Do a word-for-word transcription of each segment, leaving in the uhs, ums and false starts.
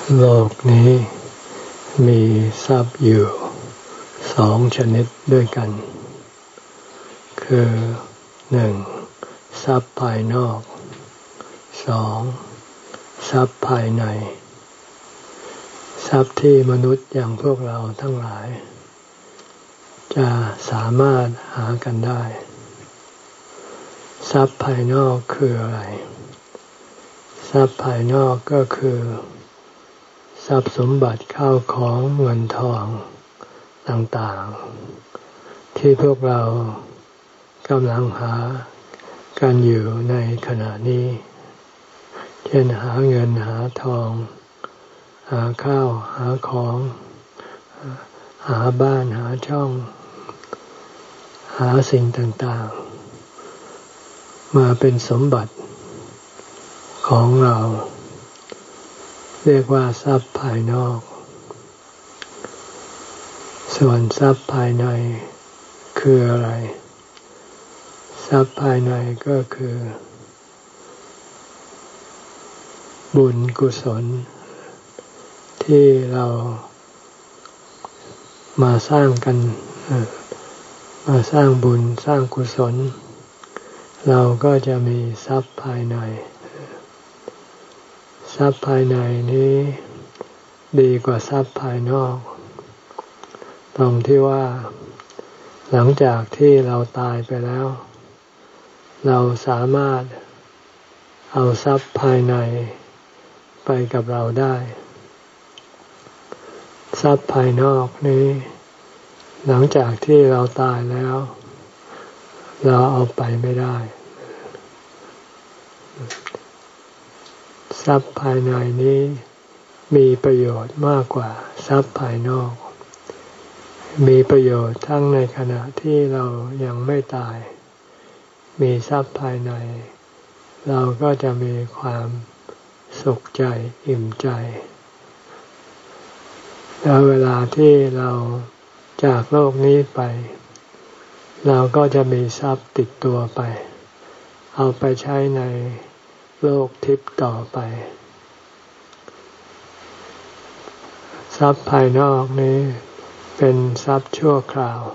โลกนี้มีทรัพย์อยู่สองชนิดด้วยกันคือหนึ่งทรัพย์ภายนอกสองทรัพย์ภายในทรัพย์ที่มนุษย์อย่างพวกเราทั้งหลายจะสามารถหากันได้ทรัพย์ภายนอกคืออะไรทรัพย์ภายนอกก็คือทรัพย์สมบัติเข้าของเงินทองต่างๆที่พวกเรากำลังหากันอยู่ในขณะนี้เช่นหาเงินหาทองหาข้าวหาของหาบ้านหาช่องหาสิ่งต่างๆมาเป็นสมบัติของเราเรียกว่าทรัพย์ภายนอกส่วนทรัพย์ภายในคืออะไรทรัพย์ภายในก็คือบุญกุศลที่เรามาสร้างกันมาสร้างบุญสร้างกุศลเราก็จะมีทรัพย์ภายในทรัพย์ภายในนี้ดีกว่าทรัพย์ภายนอกตรงที่ว่าหลังจากที่เราตายไปแล้วเราสามารถเอาทรัพย์ภายในไปกับเราได้ทรัพย์ภายนอกนี้หลังจากที่เราตายแล้วเราเอาไปไม่ได้ทรัพย์ภายในนี้มีประโยชน์มากกว่าทรัพย์ภายนอกมีประโยชน์ทั้งในขณะที่เรายังไม่ตายมีทรัพย์ภายในเราก็จะมีความสุขใจอิ่มใจแล้วเวลาที่เราจากโลกนี้ไปเราก็จะมีทรัพย์ติดตัวไปเอาไปใช้ในโลกทิพย์ต่อไปทรัพย์ภายนอกนี้เป็นทรัพย์ชั่วคราว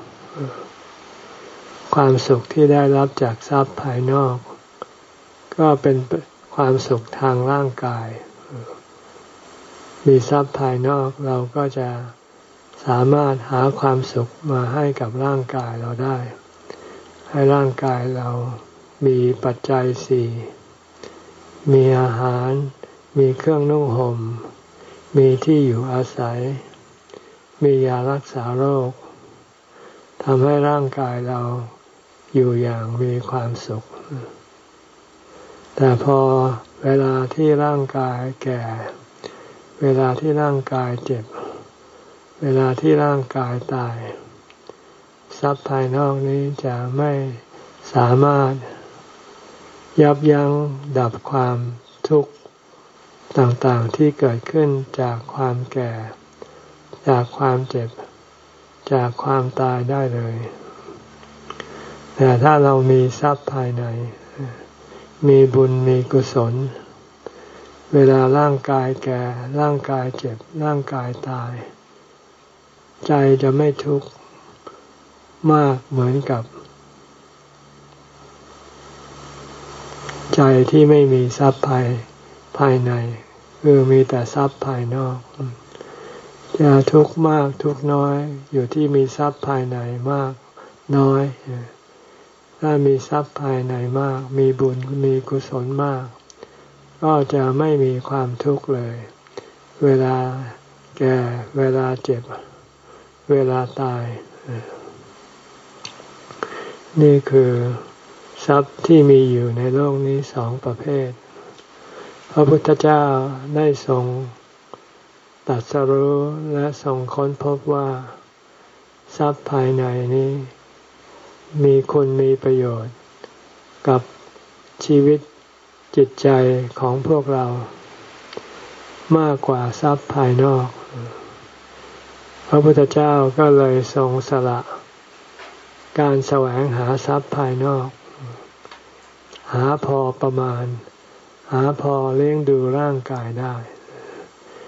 ความสุขที่ได้รับจากทรัพย์ภายนอกก็เป็นความสุขทางร่างกายมีทรัพย์ภายนอกเราก็จะสามารถหาความสุขมาให้กับร่างกายเราได้ให้ร่างกายเรามีปัจจัยสี่มีอาหารมีเครื่องนุ่งห่มมีที่อยู่อาศัยมียารักษาโรคทำให้ร่างกายเราอยู่อย่างมีความสุขแต่พอเวลาที่ร่างกายแก่เวลาที่ร่างกายเจ็บเวลาที่ร่างกายตายทรัพย์ภายนอกนี้จะไม่สามารถยับยั้งดับความทุกข์ต่างๆที่เกิดขึ้นจากความแก่จากความเจ็บจากความตายได้เลยแต่ถ้าเรามีทรัพย์ภายในมีบุญมีกุศลเวลาร่างกายแก่ร่างกายเจ็บร่างกายตายใจจะไม่ทุกข์มากเหมือนกับใจที่ไม่มีทรัพย์ภายภายในคือมีแต่ทรัพย์ภายนอกจะทุกข์มากทุกข์น้อยอยู่ที่มีทรัพย์ภายในมากน้อยถ้ามีทรัพย์ภายในมากมีบุญมีกุศลมากก็จะไม่มีความทุกข์เลยเวลาแก่เวลาเจ็บเวลาตายนี่คือทรัพย์ที่มีอยู่ในโลกนี้สองประเภทพระพุทธเจ้าได้ทรงตรัสรู้และทรงค้นพบว่าทรัพย์ภายในนี้มีคุณมีประโยชน์กับชีวิตจิตใจของพวกเรามากกว่าทรัพย์ภายนอกพระพุทธเจ้าก็เลยทรงสละการแสวงหาทรัพย์ภายนอกหาพอประมาณหาพอเลี้ยงดูร่างกายได้ เ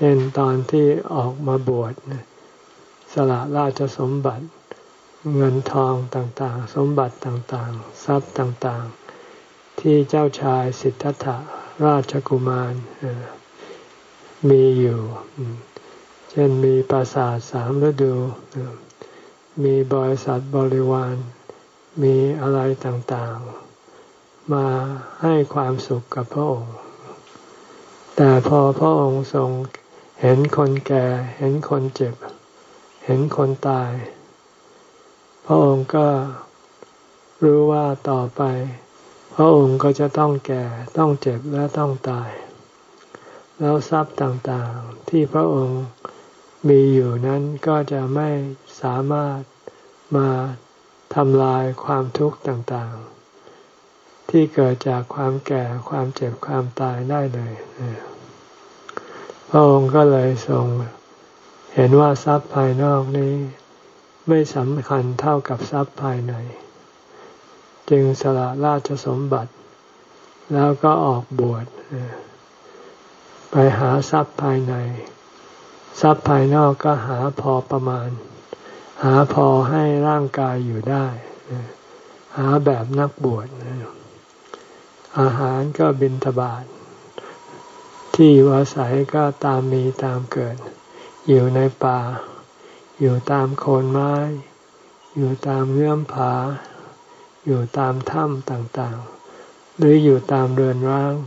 ช่นตอนที่ออกมาบวชสละราชสมบัติเงินทองต่างๆสมบัติต่างๆทรัพย์ต่างๆที่เจ้าชายสิทธัตถะราชกุมารมีอยู่เช่นมีปราสาทสามฤดูมีบริษัทบริวารมีอะไรต่างๆมาให้ความสุขกับพระองค์แต่พอพระองค์ทรงเห็นคนแก่เห็นคนเจ็บเห็นคนตายพระองค์ก็รู้ว่าต่อไปพระองค์ก็จะต้องแก่ต้องเจ็บและต้องตายแล้วทรัพย์ต่างๆที่พระองค์มีอยู่นั้นก็จะไม่สามารถมาทำลายความทุกข์ต่างๆที่เกิดจากความแก่ความเจ็บความตายได้เลยพระองค์ก็เลยทรงเห็นว่าทรัพย์ภายนอกนี้ไม่สำคัญเท่ากับทรัพย์ภายในจึงสละราชสมบัติแล้วก็ออกบวชไปหาทรัพย์ภายในทรัพย์ภายนอกก็หาพอประมาณหาพอให้ร่างกายอยู่ได้หาแบบนักบวชอาหารก็บิณฑบาตที่อยู่อาศัยก็ตามมีตามเกิดอยู่ในป่าอยู่ตามโคนไม้อยู่ตามเงื่อมผาอยู่ตามถ้ำต่างๆหรืออยู่ตามเรือนร้าง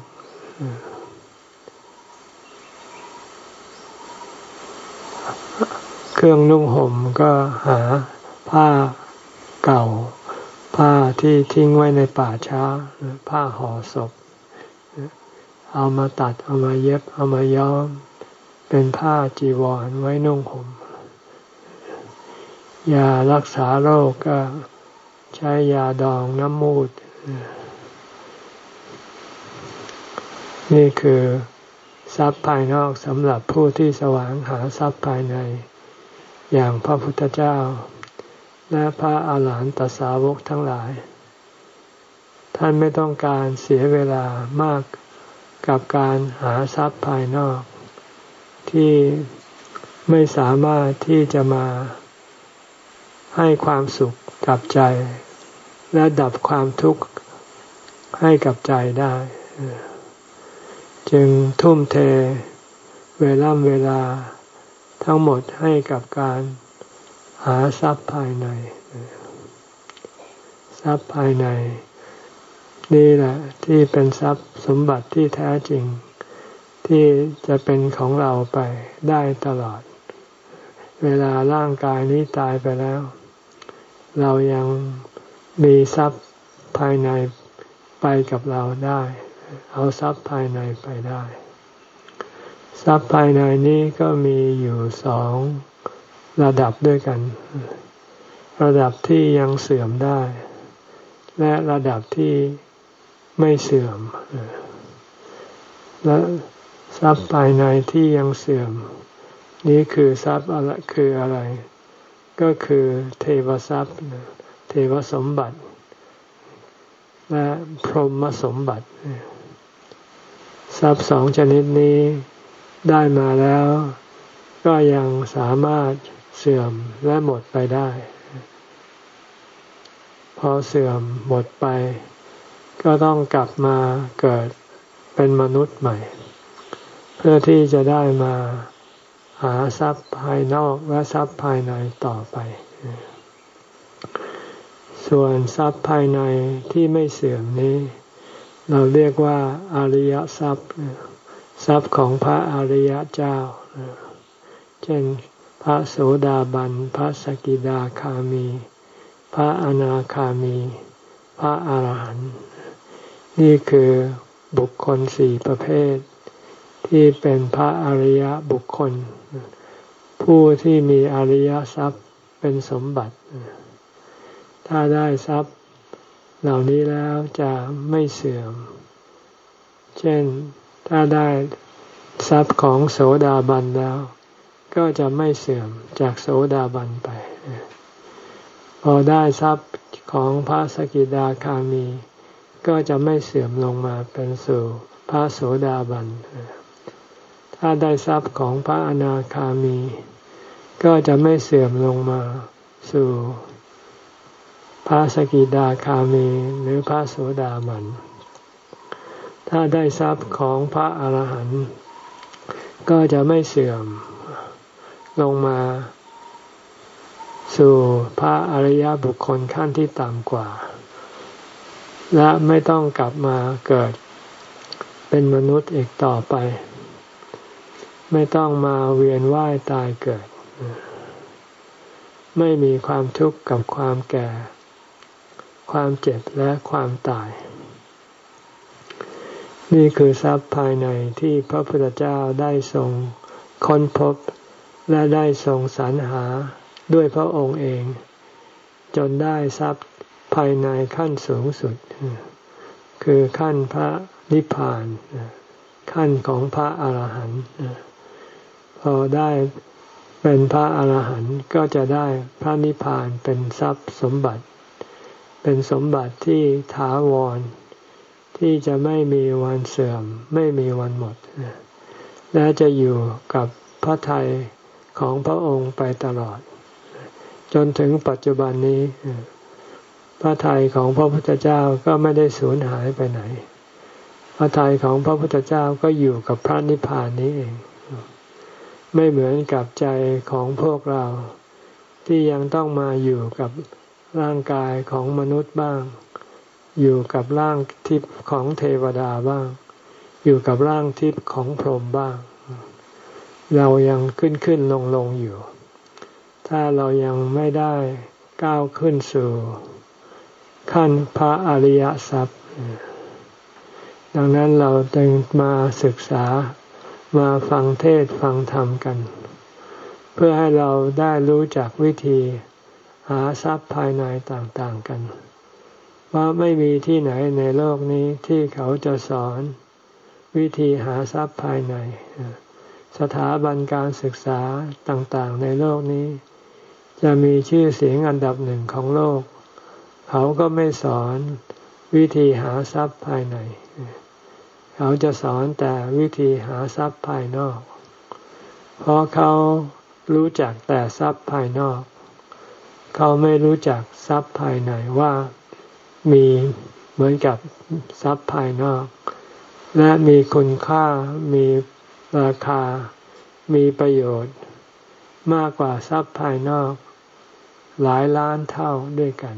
เครื่องนุ่งห่มก็หาผ้าเก่าผ้าที่ทิ้งไว้ในป่าช้าผ้าห่อศพเอามาตัดเอามาเย็บเอามาย้อมเป็นผ้าจีวรไว้นุ่งห่มยารักษาโรคก็ใช้ยาดองน้ำมูดนี่คือทรัพย์ภายนอกสำหรับผู้ที่แสวงหาทรัพย์ภายในอย่างพระพุทธเจ้าและพระอาหารหันตสาวกทั้งหลายท่านไม่ต้องการเสียเวลามากกับการหาทรัพย์ภายนอกที่ไม่สามารถที่จะมาให้ความสุขกับใจและดับความทุกข์ให้กับใจได้จึงทุ่มเทเวลาเวลาทั้งหมดให้กับการหาทรัพย์ภายในทรัพย์ภายในนี่แหละที่เป็นทรัพย์สมบัติที่แท้จริงที่จะเป็นของเราไปได้ตลอดเวลาร่างกายนี้ตายไปแล้วเรายังมีทรัพย์ภายในไปกับเราได้เอาทรัพย์ภายในไปได้ทรัพย์ภายในนี้ก็มีอยู่สองระดับด้วยกันระดับที่ยังเสื่อมได้และระดับที่ไม่เสื่อมและทรัพย์ภายในที่ยังเสื่อมนี้คือทรัพย์อะไรคืออะไรก็คือเทวทรัพย์เทวสมบัติและพรหมสมบัติทรัพย์สองชนิดนี้ได้มาแล้วก็ยังสามารถเสื่อมและหมดไปได้พอเสื่อมหมดไปก็ต้องกลับมาเกิดเป็นมนุษย์ใหม่เพื่อที่จะได้มาหาทรัพย์ภายนอกและทรัพย์ภายในต่อไปส่วนทรัพย์ภายในที่ไม่เสื่อมนี้เราเรียกว่าอริยทรัพย์ทรัพย์ของพระอริยเจ้าเช่นพระโสดาบันพระสกิทาคามีพระอนาคามีพระอรหันต์นี่คือบุคคลสี่ประเภทที่เป็นพระอริยบุคคลผู้ที่มีอริยทรัพย์เป็นสมบัติถ้าได้ทรัพย์เหล่านี้แล้วจะไม่เสื่อมเช่นถ้าได้ทรัพย์ของโสดาบันแล้วก็จะไม่เสื่อมจากโสดาบันไปพอได้ทรัพย์ของพระสกิทาคามีก็จะไม่เสื่อมลงมาเป็นสู่พระโสดาบันถ้าได้ทรัพย์ของพระอนาคามีก็จะไม่เสื่อมลงมาสู่พระสกิทาคามีหรือพระโสดาบันถ้าได้ทรัพย์ของพระอรหันต์ก็จะไม่เสื่อมลงมาสู่พระอริยบุคคลขั้นที่ต่ำกว่าและไม่ต้องกลับมาเกิดเป็นมนุษย์อีกต่อไปไม่ต้องมาเวียนว่ายตายเกิดไม่มีความทุกข์กับความแก่ความเจ็บและความตายนี่คือทรัพย์ภายในที่พระพุทธเจ้าได้ทรงค้นพบและได้ทรงสรรหาด้วยพระองค์เองจนได้ทรัพย์ภายในขั้นสูงสุดคือขั้นพระนิพพานขั้นของพระอรหันต์พอได้เป็นพระอรหันต์ก็จะได้พระนิพพานเป็นทรัพย์สมบัติเป็นสมบัติที่ถาวรที่จะไม่มีวันเสื่อมไม่มีวันหมดและจะอยู่กับพระทัยของพระองค์ไปตลอดจนถึงปัจจุบันนี้พระทัยของพระพุทธเจ้าก็ไม่ได้สูญหายไปไหนพระทัยของพระพุทธเจ้าก็อยู่กับพระนิพพานนี้เองไม่เหมือนกับใจของพวกเราที่ยังต้องมาอยู่กับร่างกายของมนุษย์บ้างอยู่กับร่างทิพย์ของเทวดาบ้างอยู่กับร่างทิพย์ของพรหมบ้างเรายังขึ้นขึ้นลงลงอยู่ถ้าเรายังไม่ได้ก้าวขึ้นสู่ขั้นพระอริยทรัพย์ดังนั้นเราจึงมาศึกษามาฟังเทศน์ฟังธรรมกันเพื่อให้เราได้รู้จักวิธีหาทรัพย์ภายในต่างๆกันว่าไม่มีที่ไหนในโลกนี้ที่เขาจะสอนวิธีหาทรัพย์ภายในสถาบันการศึกษาต่างๆในโลกนี้จะมีชื่อเสียงอันดับหนึ่งของโลกเขาก็ไม่สอนวิธีหาทรัพย์ภายในเขาจะสอนแต่วิธีหาทรัพย์ภายนอกเพราะเขารู้จักแต่ทรัพย์ภายนอกเขาไม่รู้จักทรัพย์ภายในว่ามีเหมือนกับทรัพย์ภายนอกและมีคุณค่ามีราคามีประโยชน์มากกว่าทรัพย์ภายนอกหลายล้านเท่าด้วยกัน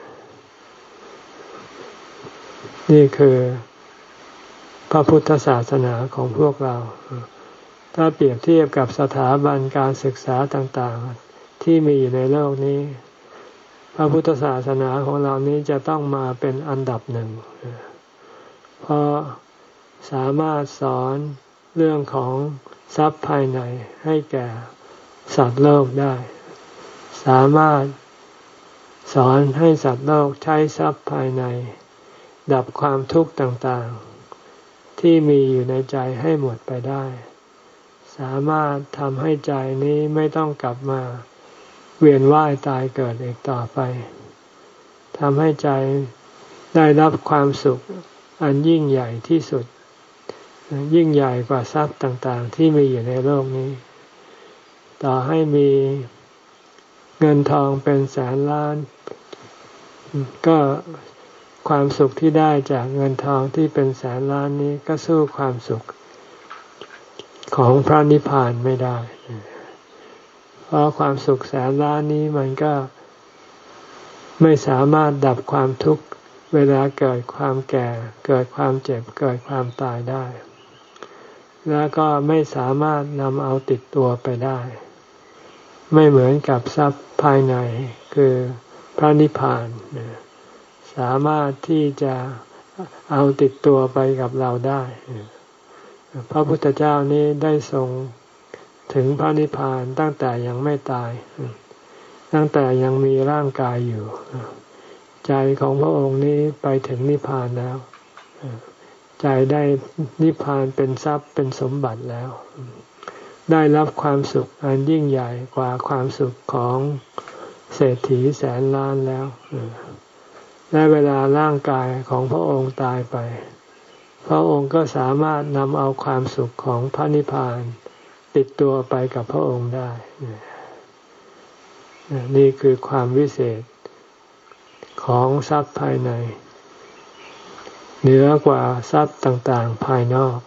นี่คือพระพุทธศาสนาของพวกเราถ้าเปรียบเทียบกับสถาบันการศึกษาต่างๆที่มีอยู่ในโลกนี้พระพุทธศาสนาของเรานี้จะต้องมาเป็นอันดับหนึ่งเพราะสามารถสอนเรื่องของทรัพย์ภายในให้แก่สัตว์โลกได้สามารถสอนให้สัตว์โลกใช้ทรัพย์ภายในดับความทุกข์ต่างๆที่มีอยู่ในใจให้หมดไปได้สามารถทำให้ใจนี้ไม่ต้องกลับมาเวียนว่ายตายเกิดอีกต่อไปทำให้ใจได้รับความสุขอันยิ่งใหญ่ที่สุดยิ่งใหญ่กว่าทรัพย์ต่างๆที่มีอยู่ในโลกนี้ต่อให้มีเงินทองเป็นแสนล้านก็ความสุขที่ได้จากเงินทองที่เป็นแสนล้านนี้ก็สู้ความสุขของพระนิพพานไม่ได้เพราะความสุขแสนล้านนี้มันก็ไม่สามารถดับความทุกข์เวลาเกิดความแก่เกิดความเจ็บเกิดความตายได้แล้วก็ไม่สามารถนำเอาติดตัวไปได้ไม่เหมือนกับทรัพย์ภายในคือพระนิพพานสามารถที่จะเอาติดตัวไปกับเราได้พระพุทธเจ้านี้ได้ทรงถึงพระนิพพานตั้งแต่ยังไม่ตายตั้งแต่ยังมีร่างกายอยู่ใจของพระองค์นี้ไปถึงนิพพานแล้วใจได้นิพพานเป็นทรัพย์เป็นสมบัติแล้วได้รับความสุขอันยิ่งใหญ่กว่าความสุขของเศรษฐีแสนล้านแล้วและเวลาร่างกายของพระองค์ตายไปพระองค์ก็สามารถนำเอาความสุขของพระนิพพานติดตัวไปกับพระองค์ได้นี่คือความวิเศษของทรัพย์ภายในเหนือกว่าทรัพย์ต่างๆภายนอก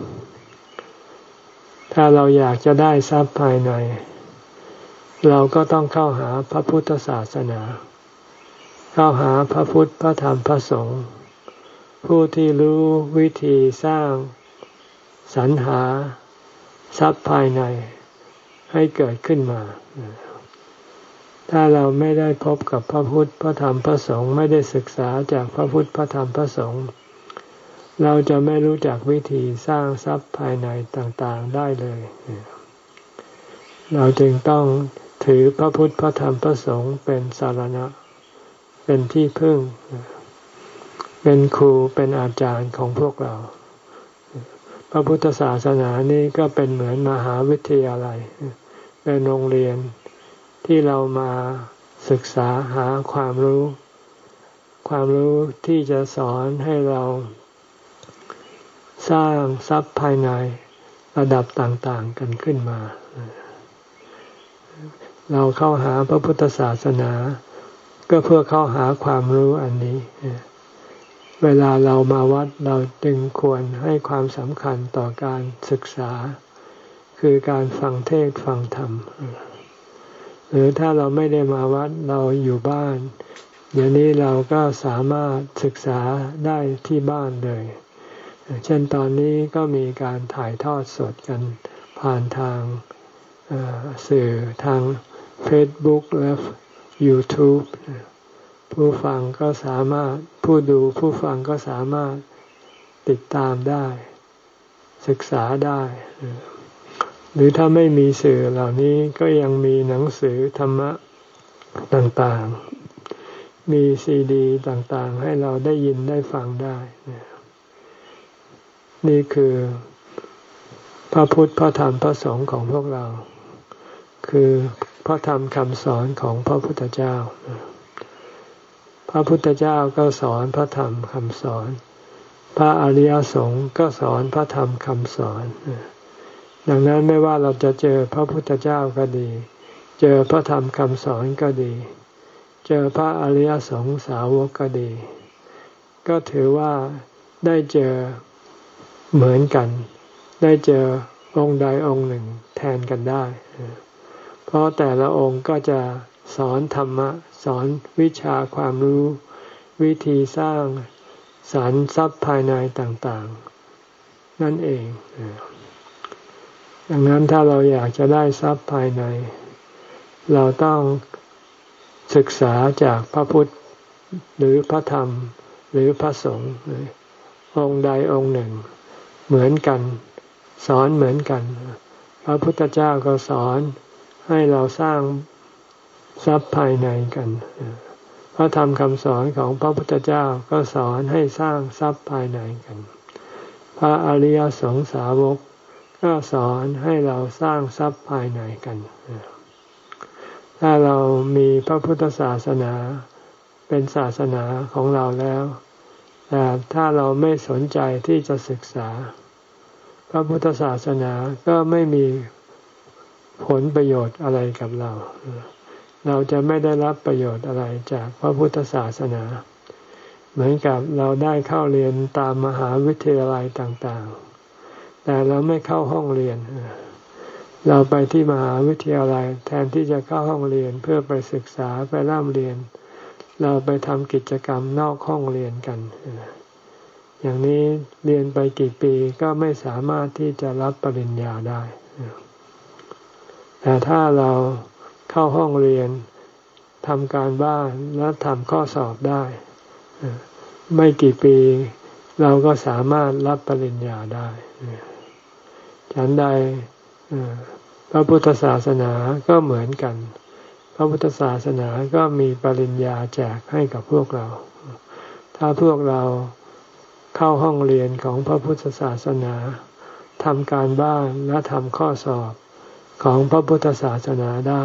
ถ้าเราอยากจะได้ทรัพย์ภายในเราก็ต้องเข้าหาพระพุทธศาสนาเข้าหาพระพุทธพระธรรมพระสงฆ์ผู้ที่รู้วิธีสร้างสรรหาทรัพย์ภายในให้เกิดขึ้นมาถ้าเราไม่ได้พบกับพระพุทธพระธรรมพระสงฆ์ไม่ได้ศึกษาจากพระพุทธพระธรรมพระสงฆ์เราจะไม่รู้จักวิธีสร้างทรัพย์ภายในต่างๆได้เลยเราจึงต้องถือพระพุทธพระธรรมพระสงฆ์เป็นสรณะเป็นที่พึ่งเป็นครูเป็นอาจารย์ของพวกเราพระพุทธศาสนานี้ก็เป็นเหมือนมหาวิทยาลัยเป็นโรงเรียนที่เรามาศึกษาหาความรู้ความรู้ที่จะสอนให้เราสร้างทรัพย์ภายในระดับต่างๆกันขึ้นมาเราเข้าหาพระพุทธศาสนาก็เพื่อเข้าหาความรู้อันนี้เวลาเรามาวัดเราจึงควรให้ความสำคัญต่อการศึกษาคือการฟังเทศน์ฟังธรรมหรือถ้าเราไม่ได้มาวัดเราอยู่บ้านเดี๋ยวนี้เราก็สามารถศึกษาได้ที่บ้านเลยเช่นตอนนี้ก็มีการถ่ายทอดสดกันผ่านทางสื่อทาง Facebook และ YouTube ผู้ฟังก็สามารถผู้ดูผู้ฟังก็สามารถติดตามได้ศึกษาได้หรือถ้าไม่มีสื่อเหล่านี้ก็ยังมีหนังสือธรรมะต่างๆมีซีดีต่างๆให้เราได้ยินได้ฟังได้นี่คือพระพุทธพระธรรมพระสงฆ์ของพวกเราคือพระธรรมคำสอนของพระพุทธเจ้าพระพุทธเจ้าก็สอนพระธรรมคำสอนพระอริยสงฆ์ก็สอนพระธรรมคำสอนดังนั้นไม่ว่าเราจะเจอพระพุทธเจ้าก็ดีเจอพระธรรมคำสอนก็ดีเจอพระอริยสงฆ์สาวกก็ดีก็ถือว่าได้เจอเหมือนกันได้เจอองค์ใดองค์หนึ่งแทนกันได้เพราะแต่ละองค์ก็จะสอนธรรมะสอนวิชาความรู้วิธีสร้างสรรทรัพย์ภายในต่างๆนั่นเองดังนั้นถ้าเราอยากจะได้ทรัพย์ภายในเราต้องศึกษาจากพระพุทธหรือพระธรรมหรือพระสงฆ์องค์ใดองค์หนึ่งเหมือนกันสอนเหมือนกันพระพุทธเจ้าก็สอนให้เราสร้างทรัพย์ภายในกันพระธรรมคำสอนของพระพุทธเจ้าก็สอนให้สร้างทรัพย์ภายในกันพระอริยสงสาวกก็สอนให้เราสร้างทรัพย์ภายในกันถ้าเรามีพระพุทธศาสนาเป็นศาสนาของเราแล้วแต่ถ้าเราไม่สนใจที่จะศึกษาพระพุทธศาสนาก็ไม่มีผลประโยชน์อะไรกับเราเราจะไม่ได้รับประโยชน์อะไรจากพระพุทธศาสนาเหมือนกับเราได้เข้าเรียนตามมหาวิทยาลัยต่างๆแต่เราไม่เข้าห้องเรียนเราไปที่มหาวิทยาลัยแทนที่จะเข้าห้องเรียนเพื่อไปศึกษาไปร่ำเรียนเราไปทำกิจกรรมนอกห้องเรียนกันอย่างนี้เรียนไปกี่ปีก็ไม่สามารถที่จะรับปริญญาได้แต่ถ้าเราเข้าห้องเรียนทำการบ้านและทำข้อสอบได้ไม่กี่ปีเราก็สามารถรับปริญญาได้ฉันใดพระพุทธศาสนาก็เหมือนกันพระพุทธศาสนาก็มีปริญญาแจกให้กับพวกเราถ้าพวกเราเข้าห้องเรียนของพระพุทธศาสนาทำการบ้านและทำข้อสอบของพระพุทธศาสนาได้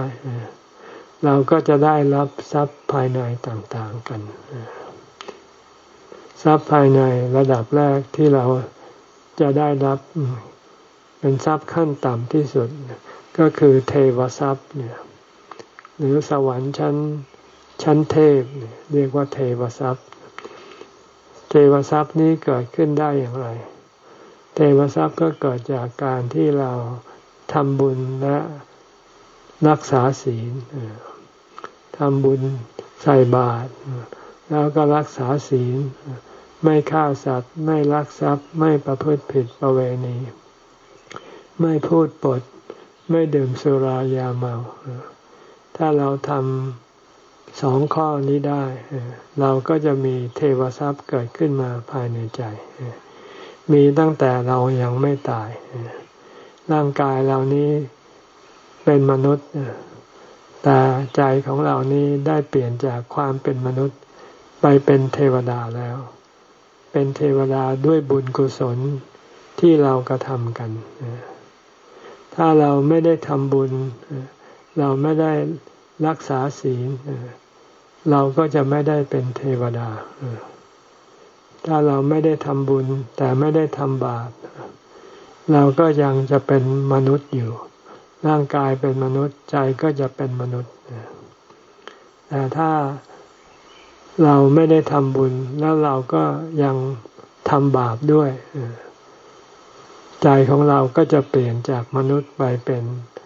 เราก็จะได้รับทรัพย์ภายในต่างๆกันทรัพย์ภายในระดับแรกที่เราจะได้รับเป็นทรัพย์ขั้นต่ำที่สุดก็คือเทวทรัพย์เนี่ยหรือสวรรค์ชั้นชั้นเทพเรียกว่าเทวทรัพย์เทวทรัพย์นี้เกิดขึ้นได้อย่างไรเทวทรัพย์ก็เกิดจากการที่เราทำบุญและรักษาศีลทำบุญใส่บาตรแล้วก็รักษาศีลไม่ฆ่าสัตว์ไม่ลักทรัพย์ไม่ประพฤติผิดประเวณีไม่พูดปดไม่ดื่มสุรายาเมาถ้าเราทำสองข้อนี้ได้เราก็จะมีเทวทรัพย์เกิดขึ้นมาภายในใจมีตั้งแต่เรายังไม่ตายร่างกายเรานี้เป็นมนุษย์แต่ใจของเรานี้ได้เปลี่ยนจากความเป็นมนุษย์ไปเป็นเทวดาแล้วเป็นเทวดาด้วยบุญกุศลที่เรากระทำกันถ้าเราไม่ได้ทำบุญเราไม่ได้รักษาศีลเราก็จะไม่ได้เป็นเทวดาถ้าเราไม่ได้ทำบุญแต่ไม่ได้ทำบาปเราก็ยังจะเป็นมนุษย์อยู่ร่างกายเป็นมนุษย์ใจก็จะเป็นมนุษย์แต่ถ้าเราไม่ได้ทำบุญแล้วเราก็ยังทำบาปด้วยใจของเราก็จะเปลี่ยนจากมนุษย์ไปเป็น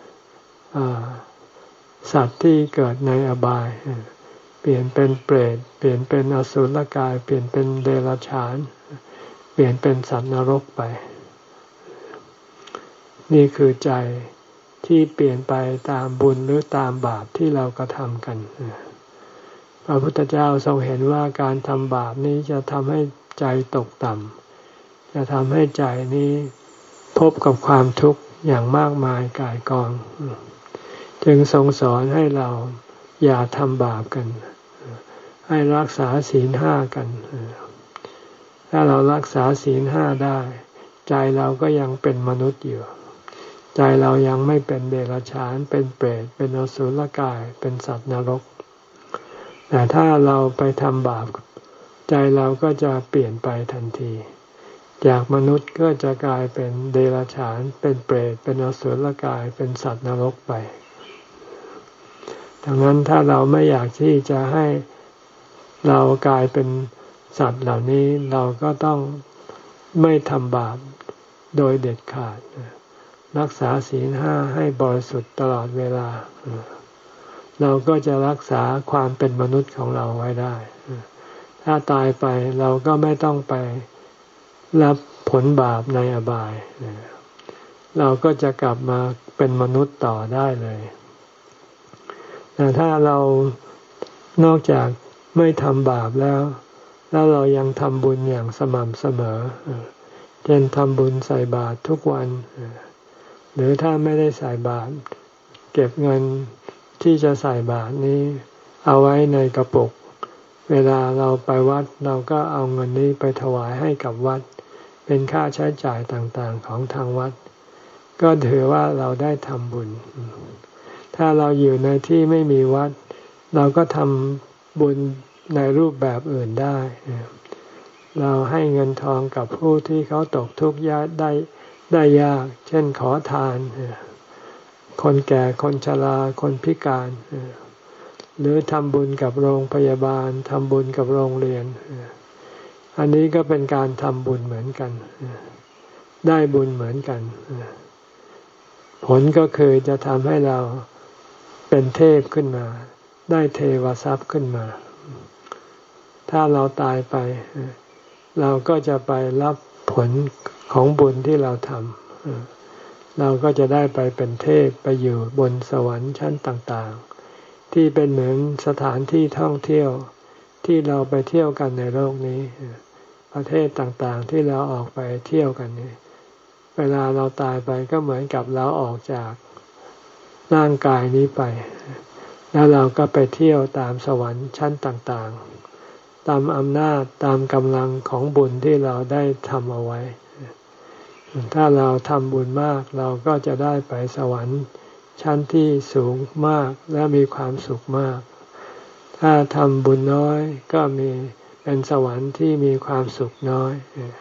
สัตว์ที่เกิดในอบายเปลี่ยนเป็นเปรตเปลี่ยนเป็นอสุรกายเปลี่ยนเป็นเดรัจฉานเปลี่ยนเป็นสัตว์นรกไปนี่คือใจที่เปลี่ยนไปตามบุญหรือตามบาปที่เรากระทำกันพระพุทธเจ้าทรงเห็นว่าการทำบาปนี้จะทำให้ใจตกต่ำจะทำให้ใจนี้พบกับความทุกข์อย่างมากมายก่ายกองจึงทรงสอนให้เราอย่าทำบาปกันให้รักษาศีลห้ากันถ้าเรารักษาศีลห้าได้ใจเราก็ยังเป็นมนุษย์อยู่ใจเรายังไม่เป็นเดรัจฉานเป็นเปรตเป็นอสุรกายเป็นสัตว์นรกแต่ถ้าเราไปทำบาปใจเราก็จะเปลี่ยนไปทันทีจากมนุษย์ก็จะกลายเป็นเดรัจฉานเป็นเปรตเป็นอสุรกายเป็นสัตว์นรกไปดังนั้นถ้าเราไม่อยากที่จะให้เรากลายเป็นสัตว์เหล่านี้เราก็ต้องไม่ทำบาปโดยเด็ดขาดรักษาศีลห้าให้บริสุทธิ์ตลอดเวลาเราก็จะรักษาความเป็นมนุษย์ของเราไว้ได้ถ้าตายไปเราก็ไม่ต้องไปรับผลบาปในอบายเราก็จะกลับมาเป็นมนุษย์ต่อได้เลยแต่ถ้าเรานอกจากไม่ทำบาปแล้วแล้วเรายังทำบุญอย่างสม่ำเสมอเช่นทำบุญใส่บาตรทุกวันหรือถ้าไม่ได้ใส่บาตรเก็บเงินที่จะใส่บาตรนี้เอาไว้ในกระปุกเวลาเราไปวัดเราก็เอาเงินนี้ไปถวายให้กับวัดเป็นค่าใช้จ่ายต่างๆของทางวัดก็ถือว่าเราได้ทำบุญถ้าเราอยู่ในที่ไม่มีวัดเราก็ทำบุญในรูปแบบอื่นได้เราให้เงินทองกับผู้ที่เขาตกทุกข์ยากได้ได้ยากเช่นขอทานคนแก่คนชราคนพิการหรือทำบุญกับโรงพยาบาลทำบุญกับโรงเรียนอันนี้ก็เป็นการทำบุญเหมือนกันได้บุญเหมือนกันผลก็คือจะทำให้เราเป็นเทพขึ้นมาได้เทวทรัพย์ขึ้นมาถ้าเราตายไปเราก็จะไปรับผลของบุญที่เราทำเราก็จะได้ไปเป็นเทพไปอยู่บนสวรรค์ชั้นต่างๆที่เป็นเหมือนสถานที่ท่องเที่ยวที่เราไปเที่ยวกันในโลกนี้ประเทศต่างๆที่เราออกไปเที่ยวกันนี่เวลาเราตายไปก็เหมือนกับเราออกจากร่างกายนี้ไปแล้วเราก็ไปเที่ยวตามสวรรค์ชั้นต่างๆตามอำนาจตามกำลังของบุญที่เราได้ทำเอาไว้ถ้าเราทำบุญมากเราก็จะได้ไปสวรรค์ชั้นที่สูงมากและมีความสุขมากถ้าทำบุญน้อยก็มีเป็นสวรรค์ที่มีความสุขน้อย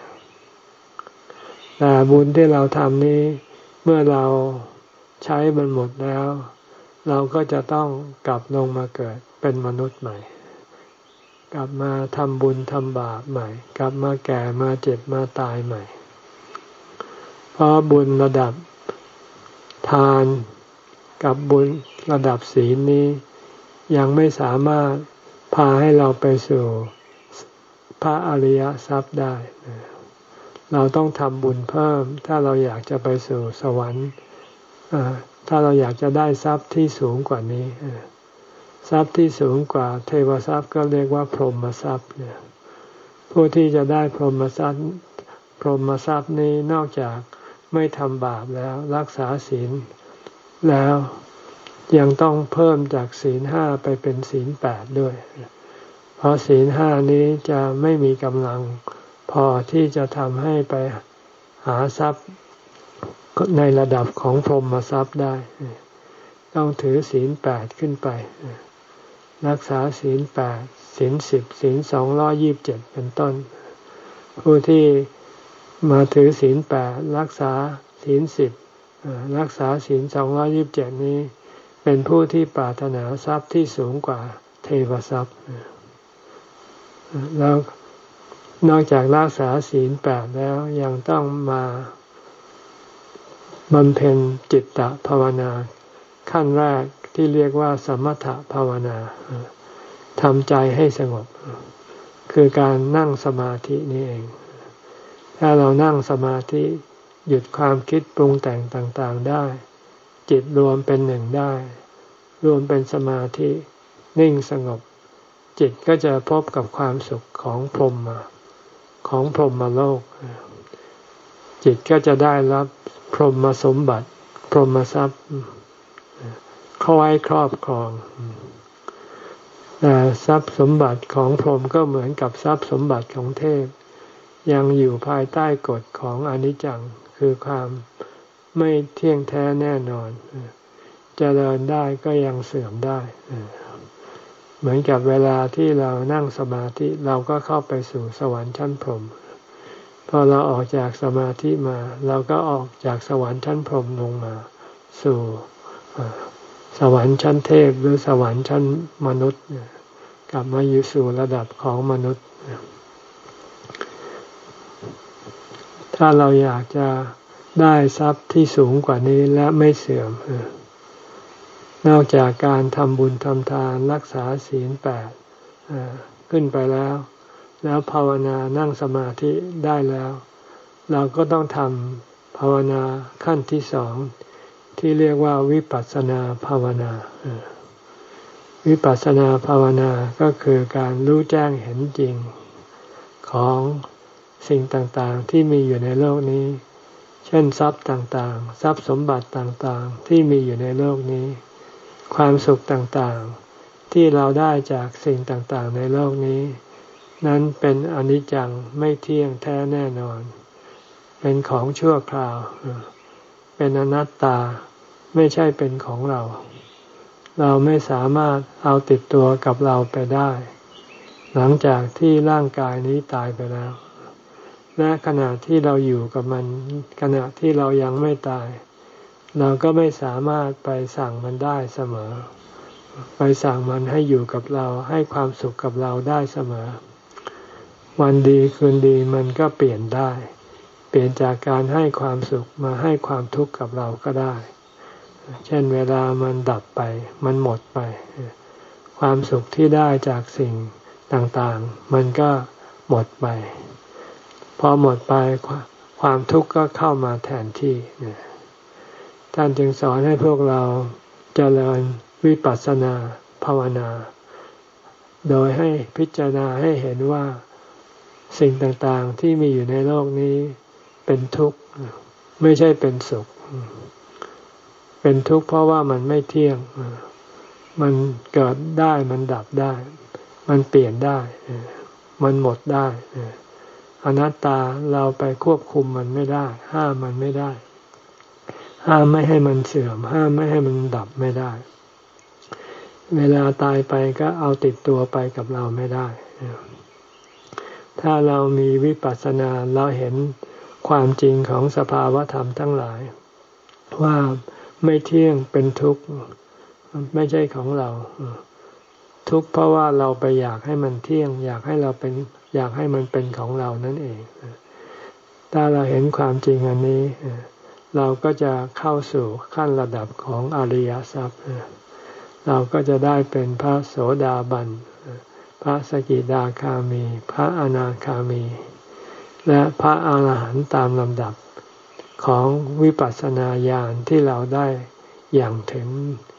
แต่บุญที่เราทำนี้เมื่อเราใช้มันหมดแล้วเราก็จะต้องกลับลงมาเกิดเป็นมนุษย์ใหม่กลับมาทำบุญทำบาปใหม่กลับมาแก่มาเจ็บมาตายใหม่เพราะบุญระดับทานกับบุญระดับศีลนี้ยังไม่สามารถพาให้เราไปสู่พระอริยทรัพย์ได้เราต้องทำบุญเพิ่มถ้าเราอยากจะไปสู่สวรรค์ถ้าเราอยากจะได้ทรัพย์ที่สูงกว่านี้ทรัพย์ที่สูงกว่าเทวทรัพย์ก็เรียกว่าพรหมทรัพย์ผู้ที่จะได้พรหมทรัพย์พรหมทรัพย์นี้นอกจากไม่ทำบาปแล้วรักษาศีลแล้วยังต้องเพิ่มจากศีลห้าไปเป็นศีลแปดด้วยเพราะศีลห้านี้จะไม่มีกำลังพอที่จะทำให้ไปหาทรัพย์ในระดับของพรหมทรัพย์ได้ต้องถือศีลแปดขึ้นไปรักษาศีลแปดศีลสิบศีลสองร้อยยี่สิบเจ็ดเป็นต้นผู้ที่มาถือศีลแปดรักษาศีลสิบรักษาศีลสองร้อยยี่สิบเจ็ดนี้เป็นผู้ที่ปรารถนาทรัพย์ที่สูงกว่าเทวทรัพย์แล้วนอกจากรักษาศีลแปดแล้วยังต้องมาบำเพ็ญจิตตภาวนาขั้นแรกที่เรียกว่าสมถภาวนาทำใจให้สงบคือการนั่งสมาธินี่เองถ้าเรานั่งสมาธิหยุดความคิดปรุงแต่งต่างๆได้จิตรวมเป็นหนึ่งได้รวมเป็นสมาธินิ่งสงบจิตก็จะพบกับความสุขของพรหมของพรหมโลกจิตก็จะได้รับพรหมสมบัติพรหมทรัพย์เข้าไว้ครอบครองแต่ทรัพย์สมบัติของพรหมก็เหมือนกับทรัพย์สมบัติของเทพยังอยู่ภายใต้กฎของอนิจจังคือความไม่เที่ยงแท้แน่นอนเจริญได้ก็ยังเสื่อมได้เหมือนกับเวลาที่เรานั่งสมาธิเราก็เข้าไปสู่สวรรค์ชั้นพรหมพอเราออกจากสมาธิมาเราก็ออกจากสวรรค์ชั้นพรหมลงมาสู่สวรรค์ชั้นเทพหรือสวรรค์ชั้นมนุษย์กลับมาอยู่สู่ระดับของมนุษย์ถ้าเราอยากจะได้ทรัพย์ที่สูงกว่านี้และไม่เสื่อมนอกจากการทำบุญทำทานรักษาศีลแปดขึ้นไปแล้วแล้วภาวนานั่งสมาธิได้แล้วเราก็ต้องทำภาวนาขั้นที่สองที่เรียกว่าวิปัสสนาภาวนาวิปัสสนาภาวนาก็คือการรู้แจ้งเห็นจริงของสิ่งต่างๆที่มีอยู่ในโลกนี้เช่นทรัพย์ต่างๆทรัพย์สมบัติต่างๆที่มีอยู่ในโลกนี้ความสุขต่างๆที่เราได้จากสิ่งต่างๆในโลกนี้นั้นเป็นอนิจจังไม่เที่ยงแท้แน่นอนเป็นของชั่วคราวเป็นอนัตตาไม่ใช่เป็นของเราเราไม่สามารถเอาติดตัวกับเราไปได้หลังจากที่ร่างกายนี้ตายไปแล้วและขณะที่เราอยู่กับมันขณะที่เรายังไม่ตายเราก็ไม่สามารถไปสั่งมันได้เสมอไปสั่งมันให้อยู่กับเราให้ความสุขกับเราได้เสมอวันดีคืนดีมันก็เปลี่ยนได้เปลี่ยนจากการให้ความสุขมาให้ความทุกข์กับเราก็ได้เช่นเวลามันดับไปมันหมดไปความสุขที่ได้จากสิ่งต่างๆมันก็หมดไปพอหมดไปความทุกข์ก็เข้ามาแทนที่ท่านจึงสอนให้พวกเราเจริญวิปัสสนาภาวนาโดยให้พิจารณาให้เห็นว่าสิ่งต่างๆที่มีอยู่ในโลกนี้เป็นทุกข์ไม่ใช่เป็นสุขเป็นทุกข์เพราะว่ามันไม่เที่ยงมันเกิดได้มันดับได้มันเปลี่ยนได้มันหมดได้อนัตตาเราไปควบคุมมันไม่ได้ห้ามมันไม่ได้ห้ามไม่ให้มันเสื่อมห้ามไม่ให้มันดับไม่ได้เวลาตายไปก็เอาติดตัวไปกับเราไม่ได้ถ้าเรามีวิปัสสนาเราเห็นความจริงของสภาวะธรรมทั้งหลายว่าไม่เที่ยงเป็นทุกข์ไม่ใช่ของเราทุกข์เพราะว่าเราไปอยากให้มันเที่ยงอยากให้เราเป็นอยากให้มันเป็นของเรานั่นเองถ้าเราเห็นความจริงอันนี้เราก็จะเข้าสู่ขั้นระดับของอริยทรัพย์เราก็จะได้เป็นพระโสดาบันพระสกิทาคามีพระอนาคามีและพระอาหารหันต์ตามลำดับของวิปัสสนาญาณที่เราได้อย่างถึง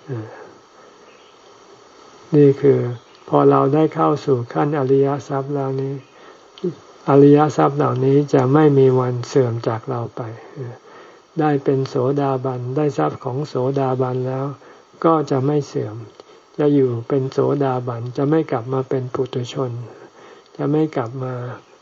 นี่คือพอเราได้เข้าสู่ขั้นอริยทรัพย์แล้วนี้อริยทรัพย์เหล่านี้จะไม่มีวันเสื่อมจากเราไปได้เป็นโสดาบันได้ทรัพย์ของโสดาบันแล้วก็จะไม่เสื่อมจะอยู่เป็นโสดาบันจะไม่กลับมาเป็นปุถุชนจะไม่กลับมา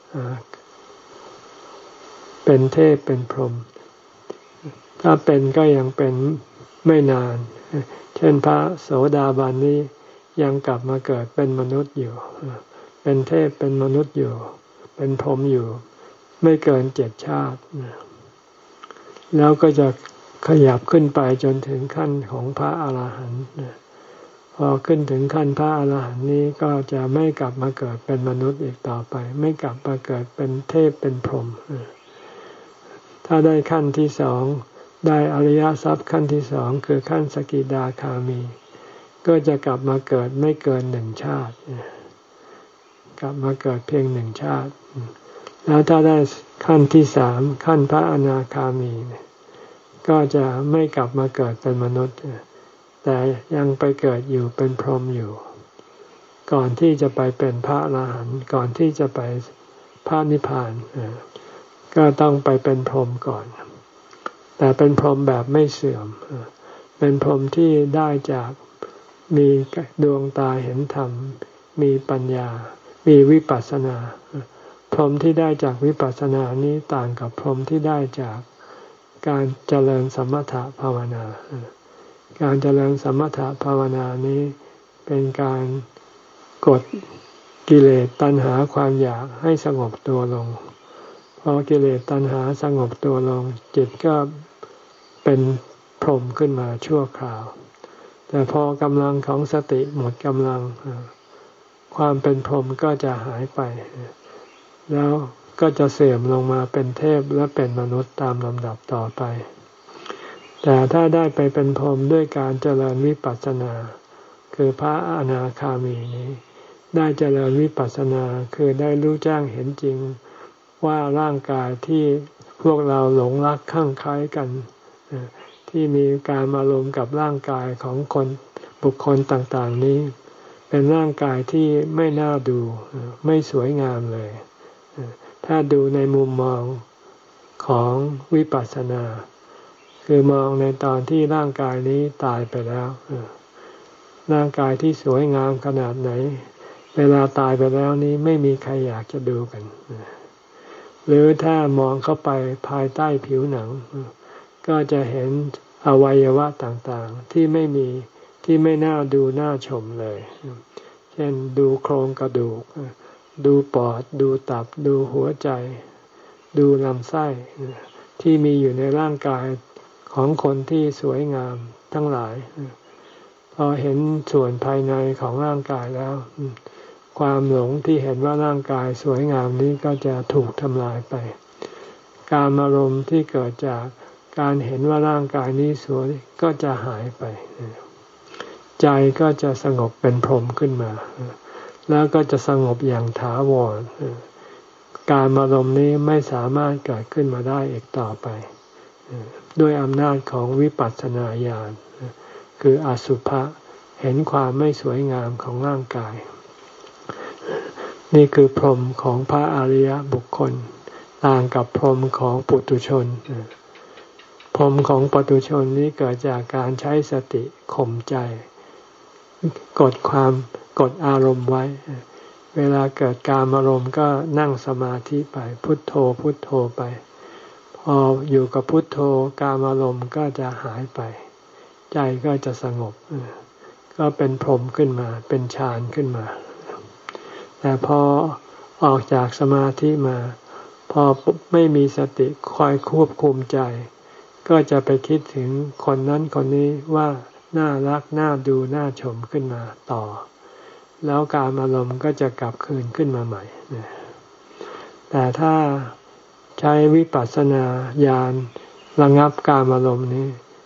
เป็นเทพเป็นพรหมถ้าเป็นก็ยังเป็นไม่นานเช่นพระโสดาบันนี้ยังกลับมาเกิดเป็นมนุษย์อยู่เป็นเทพเป็นมนุษย์อยู่เป็นพรหมอยู่ไม่เกินเจ็ดชาติแล้วก็จะขยับขึ้นไปจนถึงขั้นของพระอาหารหันต์พอขึ้นถึงขั้นพระอาหารหันต์นี้ก็จะไม่กลับมาเกิดเป็นมนุษย์อีกต่อไปไม่กลับมาเกิดเป็นเทพเป็นพรหมถ้าได้ขั้นที่สองได้อริยทรัพย์ขั้นที่สองคือขั้นสกิทาคามีก็จะกลับมาเกิดไม่เกินหนึ่งชาติกลับมาเกิดเพียงหนึ่งชาติแล้วถ้าได้ขั้นที่สามขั้นพระอนาคามีก็จะไม่กลับมาเกิดเป็นมนุษย์แต่ยังไปเกิดอยู่เป็นพรหมอยู่ก่อนที่จะไปเป็นพระอรหันต์ก่อนที่จะไปพระนิพพานก็ต้องไปเป็นพรหมก่อนแต่เป็นพรหมแบบไม่เสื่อมเป็นพรหมที่ได้จากมีดวงตาเห็นธรรมมีปัญญามีวิปัสสนาพรหมที่ได้จากวิปัสสนานี้ต่างกับพรหมที่ได้จากการเจริญสมถะภาวนาการเจริญสมถะภาวนานี้เป็นการกดกิเลสตัณหาความอยากให้สงบตัวลงพอกิเลสตัณหาสงบตัวลงจิตก็เป็นพรหมขึ้นมาชั่วคราวแต่พอกำลังของสติหมดกำลังความเป็นพรหมก็จะหายไปแล้วก็จะเสื่อมลงมาเป็นเทพและเป็นมนุษย์ตามลำดับต่อไปแต่ถ้าได้ไปเป็นพรหมด้วยการเจริญวิปัสสนาคือพระอนาคามีนี้ได้เจริญวิปัสสนาคือได้รู้แจ้งเห็นจริงว่าร่างกายที่พวกเราหลงรักคลั่งไคล้กันที่มีการอารมณ์กับร่างกายของคนบุคคลต่างๆนี้เป็นร่างกายที่ไม่น่าดูไม่สวยงามเลยถ้าดูในมุมมองของวิปัสสนาคือมองในตอนที่ร่างกายนี้ตายไปแล้วร่างกายที่สวยงามขนาดไหนเวลาตายไปแล้วนี้ไม่มีใครอยากจะดูกันหรือถ้ามองเข้าไปภายใต้ผิวหนังก็จะเห็นอวัยวะต่างๆที่ไม่มีที่ไม่น่าดูน่าชมเลยเช่นดูโครงกระดูกดูปอดดูตับดูหัวใจดูลำไส้ที่มีอยู่ในร่างกายของคนที่สวยงามทั้งหลายพอเห็นส่วนภายในของร่างกายแล้วความหลงที่เห็นว่าร่างกายสวยงามนี้ก็จะถูกทำลายไปกามอารมณ์ที่เกิดจากการเห็นว่าร่างกายนี้สวยก็จะหายไปใจก็จะสงบเป็นพรหมขึ้นมาแล้วก็จะสงบอย่างถาวรกามอารมณ์นี้ไม่สามารถเกิดขึ้นมาได้อีกต่อไปด้วยอำนาจของวิปัสสนาญาณคืออสุภะเห็นความไม่สวยงามของร่างกายนี่คือพรหมของพระอริยบุคคลต่างกับพรหมของปุถุชนพรหมของปุถุชนนี้เกิดจากการใช้สติข่มใจกดความกดอารมณ์ไว้เวลาเกิดกามอารมณ์ก็นั่งสมาธิไปพุทโธพุทโธไปพออยู่กับพุทโธกามอารมณ์ก็จะหายไปใจก็จะสงบก็เป็นพรหมขึ้นมาเป็นฌานขึ้นมาแต่พอออกจากสมาธิมาพอไม่มีสติคอยควบคุมใจก็จะไปคิดถึงคนนั้นคนนี้ว่าน่ารักน่าดูน่าชมขึ้นมาต่อแล้วการอารมณ์ก็จะกลับคืนขึ้นมาใหม่แต่ถ้าใช้วิปัสสนาญาณระงับการอารมณ์นี้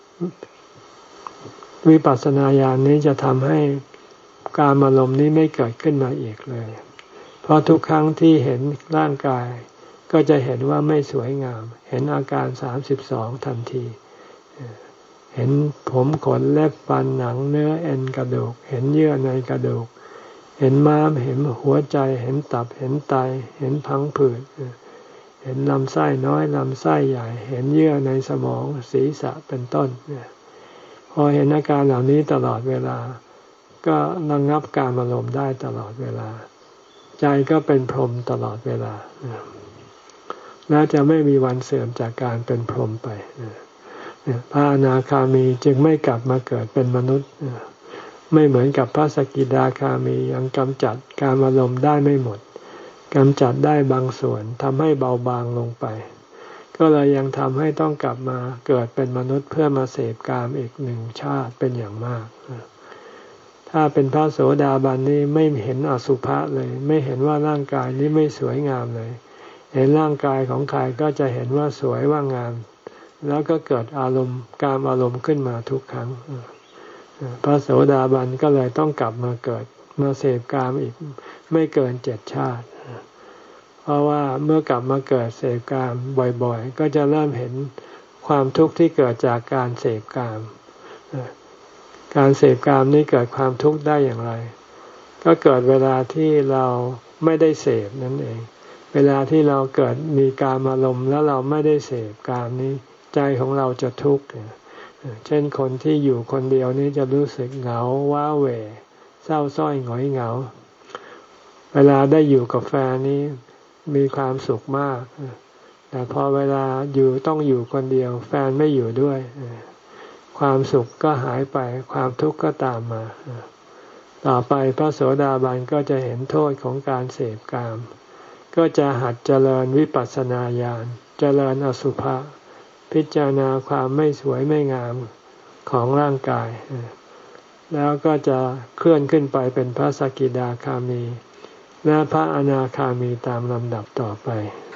วิปัสสนาญาณนี้จะทำให้การอารมณ์นี้ไม่เกิดขึ้นมาอีกเลยเพราะทุกครั้งที่เห็นร่างกายก็จะเห็นว่าไม่สวยงามเห็นอาการสามสิบสองทันทีเห็นผมขนเล็บฟันหนังเนื้อเอ็นกระดูกเห็นเยื่อในกระดูกเห็นม้ามเห็นหัวใจเห็นตับเห็นไตเห็นพังผืดเห็นลำไส้น้อยลำไส้ใหญ่เห็นเยื่อในสมองศีรษะเป็นต้นพอเห็นอาการเหล่านี้ตลอดเวลาก็ระงับการอารมณ์ได้ตลอดเวลาใจก็เป็นพรหมตลอดเวลาและจะไม่มีวันเสื่อมจากการเป็นพรหมไปพระอนาคามีจึงไม่กลับมาเกิดเป็นมนุษย์ไม่เหมือนกับพระสกิทาคามียังกำจัดการอารมณ์ได้ไม่หมดกำจัดได้บางส่วนทำให้เบาบางลงไปก็เลยยังทำให้ต้องกลับมาเกิดเป็นมนุษย์เพื่อมาเสพกามอีกหนึ่งชาติเป็นอย่างมากถ้าเป็นพระโสดาบันนี้ไม่เห็นอสุภะเลยไม่เห็นว่าร่างกายนี้ไม่สวยงามเลยเห็นร่างกายของใครก็จะเห็นว่าสวยว่างามแล้วก็เกิดอารมณ์กามอารมณ์ขึ้นมาทุกครั้งพระโสดาบันก็เลยต้องกลับมาเกิดมาเสพกามอีกไม่เกินเจ็ดชาติเพราะว่าเมื่อกลับมาเกิดเสพกามบ่อยๆก็จะเริ่มเห็นความทุกข์ที่เกิดจากการเสพกามการเสพกามนี้เกิดความทุกข์ได้อย่างไรก็เกิดเวลาที่เราไม่ได้เสพนั่นเองเวลาที่เราเกิดมีกามอารมณ์แล้วเราไม่ได้เสพกามนี้ใจของเราจะทุกข์เช่นคนที่อยู่คนเดียวนี้จะรู้สึกเหงาว้าเหวเศร้าส้อยหงอยเหงาเวลาได้อยู่กับแฟนนี้มีความสุขมากแต่พอเวลาอยู่ต้องอยู่คนเดียวแฟนไม่อยู่ด้วยความสุขก็หายไปความทุกข์ก็ตามมาต่อไปพระโสดาบันก็จะเห็นโทษของการเสพกามก็จะหัดเจริญวิปัสสนาญาณเจริญอสุภะพิจารณาความไม่สวยไม่งามของร่างกายแล้วก็จะเคลื่อนขึ้นไปเป็นพระสกิทาคามีและพระอนาคามีตามลำดับต่อไป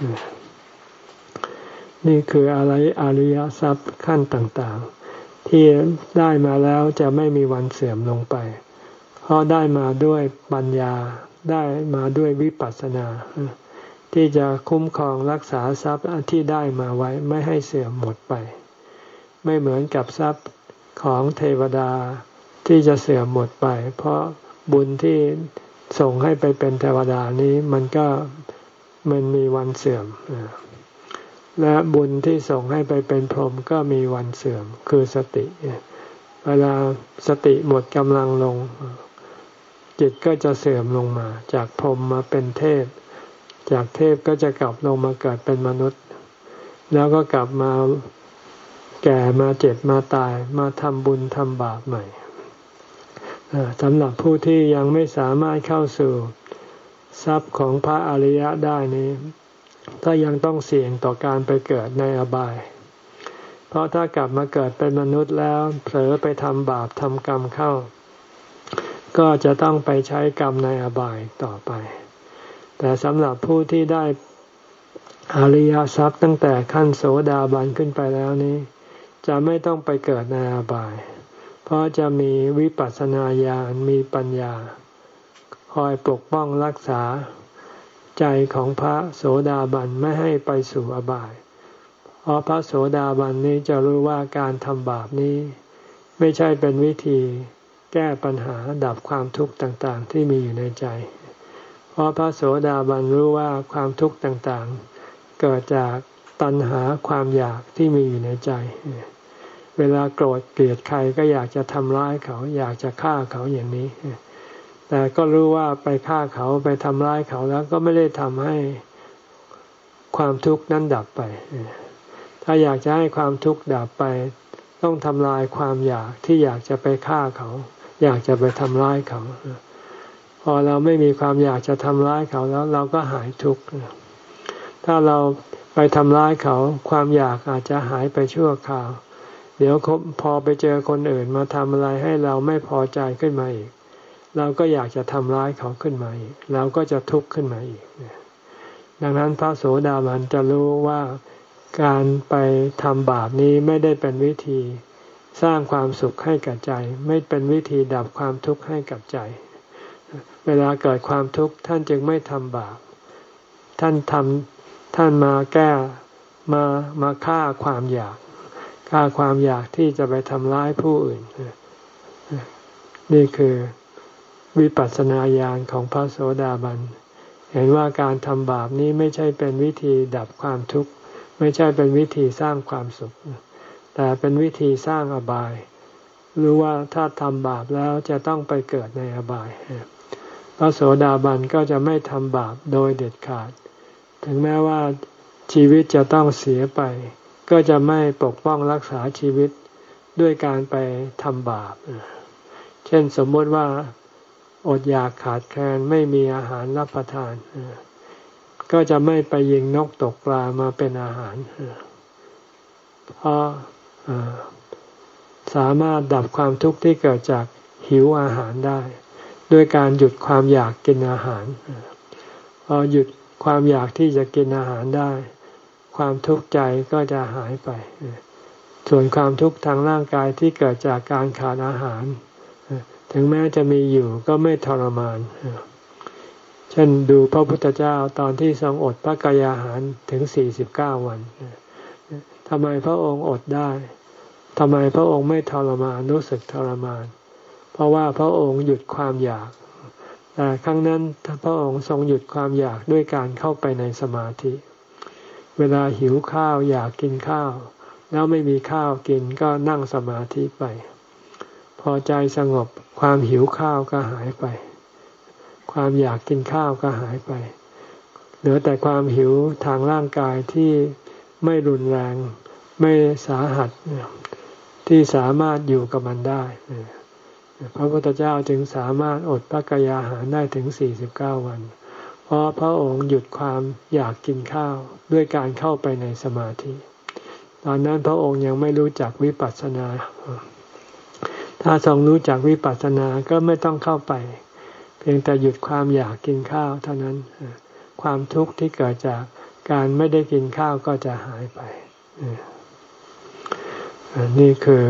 นี่คืออะไรอริยทรัพย์ขั้นต่างๆที่ได้มาแล้วจะไม่มีวันเสื่อมลงไปเพราะได้มาด้วยปัญญาได้มาด้วยวิปัสสนาที่จะคุ้มครองรักษาทรัพย์ที่ได้มาไว้ไม่ให้เสื่อมหมดไปไม่เหมือนกับทรัพย์ของเทวดาที่จะเสื่อมหมดไปเพราะบุญที่ส่งให้ไปเป็นเทวดานี้มันก็มันมีวันเสื่อมและบุญที่ส่งให้ไปเป็นพรหมก็มีวันเสื่อมคือสติเวลาสติหมดกำลังลงจิตก็จะเสื่อมลงมาจากพรหมมาเป็นเทพจากเทพก็จะกลับลงมาเกิดเป็นมนุษย์แล้วก็กลับมาแก่มาเจ็บมาตายมาทำบุญทำบาปใหม่สำหรับผู้ที่ยังไม่สามารถเข้าสู่ทรัพย์ของพระอริยะได้นี้ก็ยังต้องเสี่ยงต่อการไปเกิดในอบายเพราะถ้ากลับมาเกิดเป็นมนุษย์แล้วเผลอไปทำบาปทำกรรมเข้าก็จะต้องไปใช้กรรมในอบายต่อไปแต่สำหรับผู้ที่ได้อริยทรัพย์ตั้งแต่ขั้นโสดาบันขึ้นไปแล้วนี้จะไม่ต้องไปเกิดในอบายเพราะจะมีวิปัสสนาญาณมีปัญญาคอยปกป้องรักษาใจของพระโสดาบันไม่ให้ไปสู่อบายเพราะพระโสดาบันนี้จะรู้ว่าการทำบาปนี้ไม่ใช่เป็นวิธีแก้ปัญหาดับความทุกข์ต่างๆที่มีอยู่ในใจเพราะพระโสดาบันรู้ว่าความทุกข์ต่างๆเกิดจากตัณหาความอยากที่มีอยู่ในใจเวลาโกรธเกลียดใครก็อยากจะทำร้ายเขาอยากจะฆ่าเขาอย่างนี้แต่ก็รู้ว่าไปฆ่าเขาไปทำร้ายเขาแล้วก็ไม่ได้ทำให้ความทุกข์นั้นดับไปถ้าอยากจะให้ความทุกข์ดับไปต้องทำลายความอยากที่อยากจะไปฆ่าเขาอยากจะไปทำร้ายเขาพอเราไม่มีความอยากจะทำร้ายเขาแล้วเราก็หายทุกข์ถ้าเราไปทำร้ายเขาความอยากอาจจะหายไปชั่วคราวเดี๋ยวพอไปเจอคนอื่นมาทำอะไรให้เราไม่พอใจขึ้นมาอีกเราก็อยากจะทำร้ายเขาขึ้นมาอีกเราก็จะทุกข์ขึ้นมาอีกดังนั้นพระโสดาบันจะรู้ว่าการไปทำบาปนี้ไม่ได้เป็นวิธีสร้างความสุขให้กับใจไม่เป็นวิธีดับความทุกข์ให้กับใจเวลาเกิดความทุกข์ท่านจึงไม่ทำบาปท่านทำท่านมาแก้มามาฆ่าความอยากฆ่าความอยากที่จะไปทำร้ายผู้อื่นนี่คือวิปัสสนาญาณของพระโสดาบันเห็นว่าการทำบาปนี้ไม่ใช่เป็นวิธีดับความทุกข์ไม่ใช่เป็นวิธีสร้างความสุขแต่เป็นวิธีสร้างอบายรู้ว่าถ้าทำบาปแล้วจะต้องไปเกิดในอบายพระโสดาบันก็จะไม่ทำบาปโดยเด็ดขาดถึงแม้ว่าชีวิตจะต้องเสียไปก็จะไม่ปกป้องรักษาชีวิตด้วยการไปทำบาปเช่นสมมติว่าอดอยากขาดแคลนไม่มีอาหารรับประทานก็จะไม่ไปยิงนกตกปลามาเป็นอาหารเพราะสามารถดับความทุกข์ที่เกิดจากหิวอาหารได้ด้วยการหยุดความอยากกินอาหารพอหยุดความอยากที่จะกินอาหารได้ความทุกข์ใจก็จะหายไปส่วนความทุกข์ทางร่างกายที่เกิดจากการขาดอาหารถึงแม้จะมีอยู่ก็ไม่ทรมานเช่นดูพระพุทธเจ้าตอนที่ทรงอดพระกายอาหารถึงสี่สิบเก้าวันทำไมพระองค์อดได้ทำไมพระองค์ไม่ทรมานรู้สึกทรมานเพราะว่าพระองค์หยุดความอยากแต่ครั้งนั้นพระองค์ทรงหยุดความอยากด้วยการเข้าไปในสมาธิเวลาหิวข้าวอยากกินข้าวแล้วไม่มีข้าวกินก็นั่งสมาธิไปพอใจสงบความหิวข้าวก็หายไปความอยากกินข้าวก็หายไปเหลือแต่ความหิวทางร่างกายที่ไม่รุนแรงไม่สาหัสที่สามารถอยู่กับมันได้พระพุทธเจ้าจึงสามารถอดพระกายอาหารได้ถึงสี่สิบเก้าวันเพราะพระองค์หยุดความอยากกินข้าวด้วยการเข้าไปในสมาธิตอนนั้นพระองค์ยังไม่รู้จักวิปัสสนาถ้าทรงรู้จักวิปัสสนาก็ไม่ต้องเข้าไปเพียงแต่หยุดความอยากกินข้าวเท่านั้นความทุกข์ที่เกิดจากการไม่ได้กินข้าวก็จะหายไปนี่คือ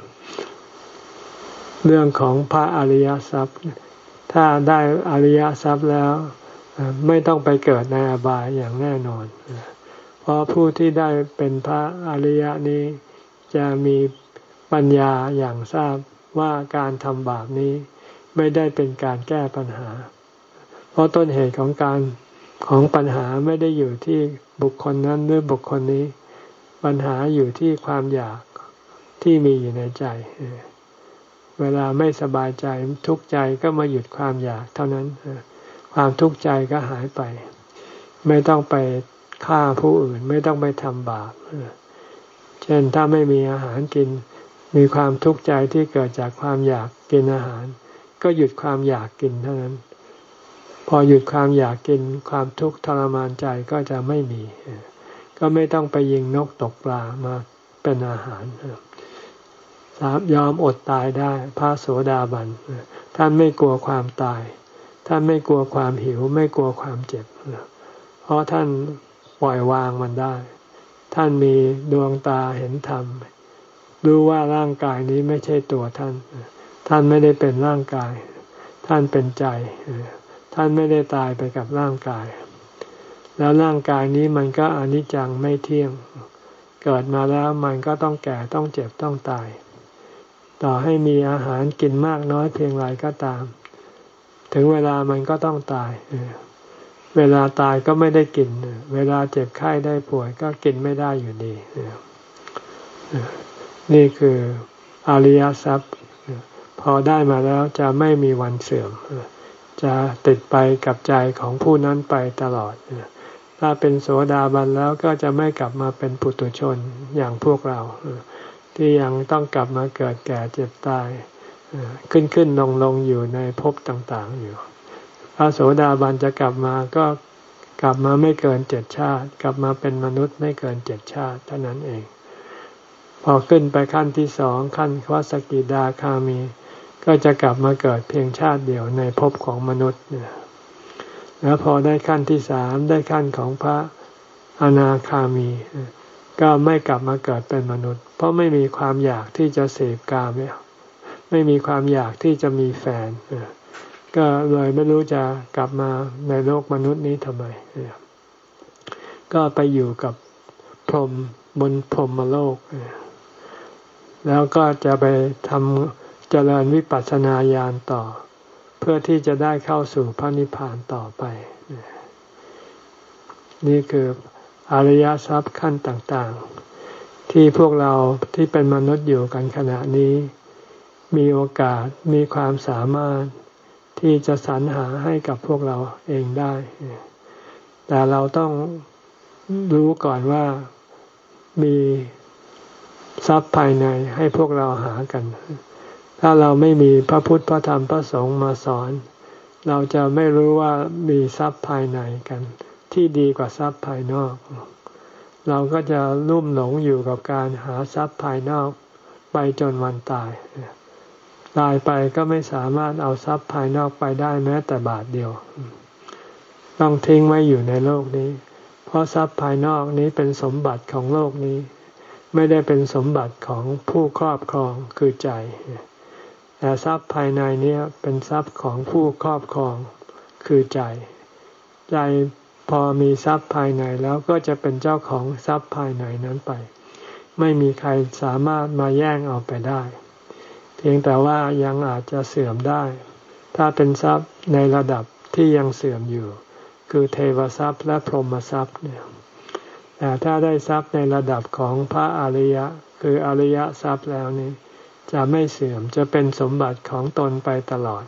เรื่องของพระอริยทรัพย์ถ้าได้อริยทรัพย์แล้วไม่ต้องไปเกิดในอบายอย่างแน่นอนเพราะผู้ที่ได้เป็นพระอริยนี้จะมีปัญญาอย่างทราบว่าการทำบาปนี้ไม่ได้เป็นการแก้ปัญหาเพราะต้นเหตุของการของปัญหาไม่ได้อยู่ที่บุคคลนั้นหรือบุคคลนี้ปัญหาอยู่ที่ความอยากที่มีอยู่ในใจเวลาไม่สบายใจทุกข์ใจก็มาหยุดความอยากเท่านั้นความทุกข์ใจก็หายไปไม่ต้องไปฆ่าผู้อื่นไม่ต้องไปทำบาปเช่นถ้าไม่มีอาหารกินมีความทุกข์ใจที่เกิดจากความอยากกินอาหารก็หยุดความอยากกินเท่านั้นพอหยุดความอยากกินความทุกข์ทรมานใจก็จะไม่มีก็ไม่ต้องไปยิงนกตกปลามาเป็นอาหารยอมอดตายได้พระโสดาบันท่านไม่กลัวความตายท่านไม่กลัวความหิวไม่กลัวความเจ็บเพราะท่านปล่อยวางมันได้ท่านมีดวงตาเห็นธรรมรู้ว่าร่างกายนี้ไม่ใช่ตัวท่านท่านไม่ได้เป็นร่างกายท่านเป็นใจท่านไม่ได้ตายไปกับร่างกายแล้วร่างกายนี้มันก็อนิจจังไม่เที่ยงเกิดมาแล้วมันก็ต้องแก่ต้องเจ็บต้องตายต่อให้มีอาหารกินมากน้อยเพียงไรก็ตามถึงเวลามันก็ต้องตายเวลาตายก็ไม่ได้กินเวลาเจ็บไข้ได้ป่วยก็กินไม่ได้อยู่ดีนี่คืออริยทรัพย์พอได้มาแล้วจะไม่มีวันเสื่อมจะติดไปกับใจของผู้นั้นไปตลอดถ้าเป็นโสดาบันแล้วก็จะไม่กลับมาเป็นปุถุชนอย่างพวกเราที่ยังต้องกลับมาเกิดแก่เจ็บตายขึ้นขึ้นลงลงอยู่ในภพต่างๆอยู่พระโสดาบันจะกลับมาก็กลับมาไม่เกินเจ็ดชาติกลับมาเป็นมนุษย์ไม่เกินเจ็ดชาติเท่านั้นเองพอขึ้นไปขั้นที่สองขั้นพระสกิทาคามีก็จะกลับมาเกิดเพียงชาติเดียวในภพของมนุษย์แล้วพอได้ขั้นที่สามได้ขั้นของพระอนาคามีก็ไม่กลับมาเกิดเป็นมนุษย์เพราะไม่มีความอยากที่จะเสพกามไม่มีความอยากที่จะมีแฟนก็เลยไม่รู้จะกลับมาในโลกมนุษย์นี้ทำไมก็ไปอยู่กับพรหมบนพรหมโลกแล้วก็จะไปทำเจริญวิปัสสนาญาณต่อเพื่อที่จะได้เข้าสู่พระนิพพานต่อไปนี่คืออริยทรัพย์ขั้นต่างๆที่พวกเราที่เป็นมนุษย์อยู่กันขณะนี้มีโอกาสมีความสามารถที่จะสรรหาให้กับพวกเราเองได้แต่เราต้องรู้ก่อนว่ามีทรัพย์ภายในให้พวกเราหากันถ้าเราไม่มีพระพุทธพระธรรมพระสงฆ์มาสอนเราจะไม่รู้ว่ามีทรัพย์ภายในกันที่ดีกว่าทรัพย์ภายนอกเราก็จะลุ่มหลงอยู่กับการหาทรัพย์ภายนอกไปจนวันตายตายไปก็ไม่สามารถเอาทรัพย์ภายนอกไปได้แม้แต่บาทเดียวต้องทิ้งไว้อยู่ในโลกนี้เพราะทรัพย์ภายนอกนี้เป็นสมบัติของโลกนี้ไม่ได้เป็นสมบัติของผู้ครอบครองคือใจแต่ทรัพย์ภายในนี้เป็นทรัพย์ของผู้ครอบครองคือใจใจพอมีทรัพย์ภายในแล้วก็จะเป็นเจ้าของทรัพย์ภายในนั้นไปไม่มีใครสามารถมาแย่งเอาไปได้เพียงแต่ว่ายังอาจจะเสื่อมได้ถ้าเป็นทรัพย์ในระดับที่ยังเสื่อมอยู่คือเทวทรัพย์และพรหมทรัพย์เนี่ยแต่ถ้าได้ทรัพย์ในระดับของพระอริยะคืออริยทรัพย์แล้วนี้จะไม่เสื่อมจะเป็นสมบัติของตนไปตลอด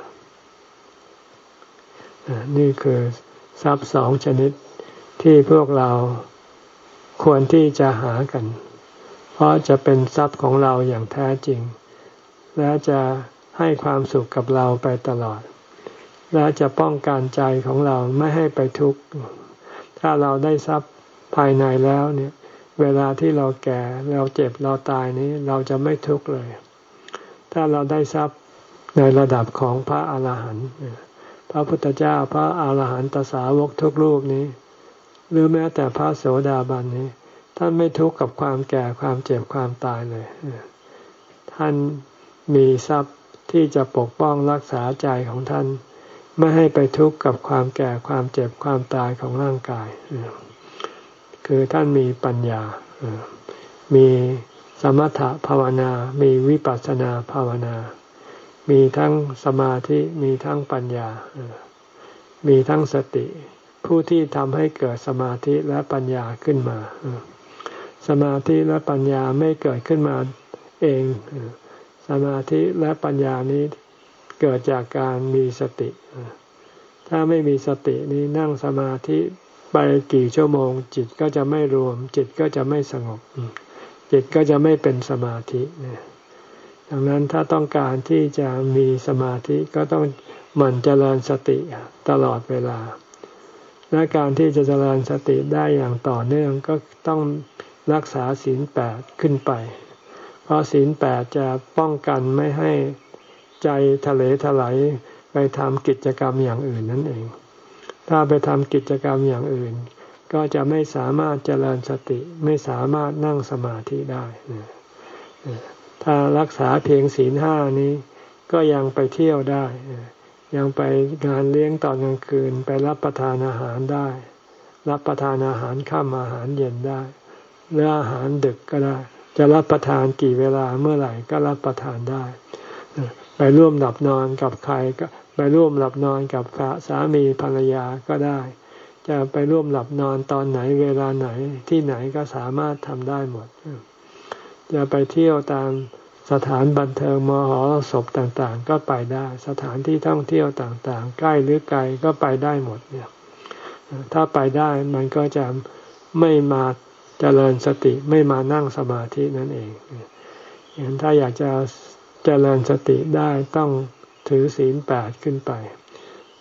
นี่คือทรัพย์สองชนิดที่พวกเราควรที่จะหากันเพราะจะเป็นทรัพย์ของเราอย่างแท้จริงและจะให้ความสุขกับเราไปตลอดและจะป้องกันใจของเราไม่ให้ไปทุกข์ถ้าเราได้ทรัพย์ภายในแล้วเนี่ยเวลาที่เราแก่เราเจ็บเราตายนี้เราจะไม่ทุกข์เลยถ้าเราได้ทรัพย์ในระดับของพระอรหันต์พระพุทธเจ้าพระอรหันตสาวกทุกรูปนี้หรือแม้แต่พระโสดาบันนี้ท่านไม่ทุกข์กับความแก่ความเจ็บความตายเลยท่านมีทรัพย์ที่จะปกป้องรักษาใจของท่านไม่ให้ไปทุกข์กับความแก่ความเจ็บความตายของร่างกายคือท่านมีปัญญามีสมถะภาวนามีวิปัสสนาภาวนามีทั้งสมาธิมีทั้งปัญญามีทั้งสติผู้ที่ทำให้เกิดสมาธิและปัญญาขึ้นมาสมาธิและปัญญาไม่เกิดขึ้นมาเองสมาธิและปัญญานี้เกิดจากการมีสติถ้าไม่มีสตินี้นั่งสมาธิไปกี่ชั่วโมงจิตก็จะไม่รวมจิตก็จะไม่สงบจิตก็จะไม่เป็นสมาธิดังนั้นถ้าต้องการที่จะมีสมาธิก็ต้องหมั่นเจริญสติตลอดเวลาและการที่จะเจริญสติได้อย่างต่อเนื่องก็ต้องรักษาศีลแปดขึ้นไปเพราะศีลแปดจะป้องกันไม่ให้ใจทะเลทลายไปทำกิจกรรมอย่างอื่นนั่นเองถ้าไปทำกิจกรรมอย่างอื่นก็จะไม่สามารถเจริญสติไม่สามารถนั่งสมาธิได้ถ้ารักษาเพียงศีลห้านี้ก็ยังไปเที่ยวได้ยังไปงานเลี้ยงตอนกลางคืนไปรับประทานอาหารได้รับประทานอาหารค่ำอาหารเย็นได้หรืออาหารดึกก็ได้จะรับประทานกี่เวลาเมื่อไหร่ก็รับประทานได้ไปร่วมหลับนอนกับใครก็ไปร่วมหลับนอนกับสามีภรรยาก็ได้จะไปร่วมหลับนอนตอนไหนเวลาไหนที่ไหนก็สามารถทำได้หมดจะไปเที่ยวตามสถานบันเทิงมหรสพต่างๆก็ไปได้สถานที่ท่องเที่ยวต่างๆใกล้หรือไกลก็ไปได้หมดเนี่ยถ้าไปได้มันก็จะไม่มาเจริญสติไม่มานั่งสมาธินั่นเองอย่างนั้นถ้าอยากจะเจริญสติได้ต้องถือศีลแปดขึ้นไป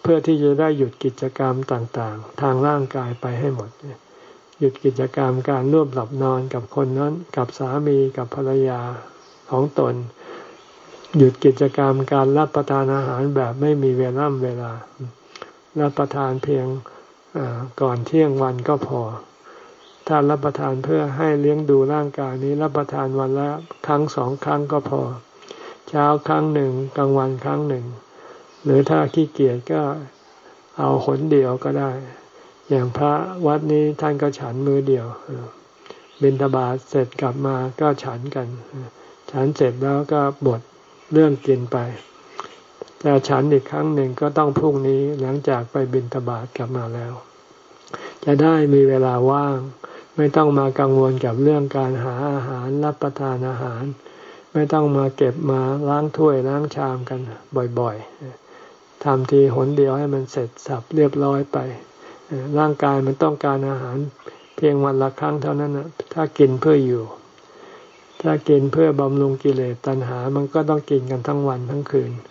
เพื่อที่จะได้หยุดกิจกรรมต่างๆทางร่างกายไปให้หมดหยุดกิจกรรมการร่วมหลับนอนกับคนนั้นกับสามีกับภรรยาของตนหยุดกิจกรรมการรับประทานอาหารแบบไม่มีเวลาเวลารับประทานเพียงก่อนเที่ยงวันก็พอถ้ารับประทานเพื่อให้เลี้ยงดูร่างกายนี้รับประทานวันละครั้งสองครั้งก็พอเช้าครั้งหนึ่งกลางวันครั้งหนึ่งหรือถ้าขี้เกียจก็เอาหนเดียวก็ได้อย่างพระวัดนี้ท่านก็ฉันมื้อเดียวบิณฑบาตเสร็จกลับมาก็ฉันกันฉันเสร็จแล้วก็บดเรื่องกินไปแต่ฉันอีกครั้งหนึ่งก็ต้องพรุ่งนี้หลังจากไปบิณฑบาตกลับมาแล้วจะได้มีเวลาว่างไม่ต้องมากังวลกับเรื่องการหาอาหารรับประทานอาหารไม่ต้องมาเก็บมาล้างถ้วยล้างชามกันบ่อยๆทำทีหนเดียวให้มันเสร็จสับเรียบร้อยไปร่างกายมันต้องการอาหารเพียงวันละครั้งเท่านั้นนะถ้ากินเพื่ออยู่ถ้ากินเพื่อบำรุงกิเลสตัณหามันก็ต้องกินกันทั้งวันทั้งคืน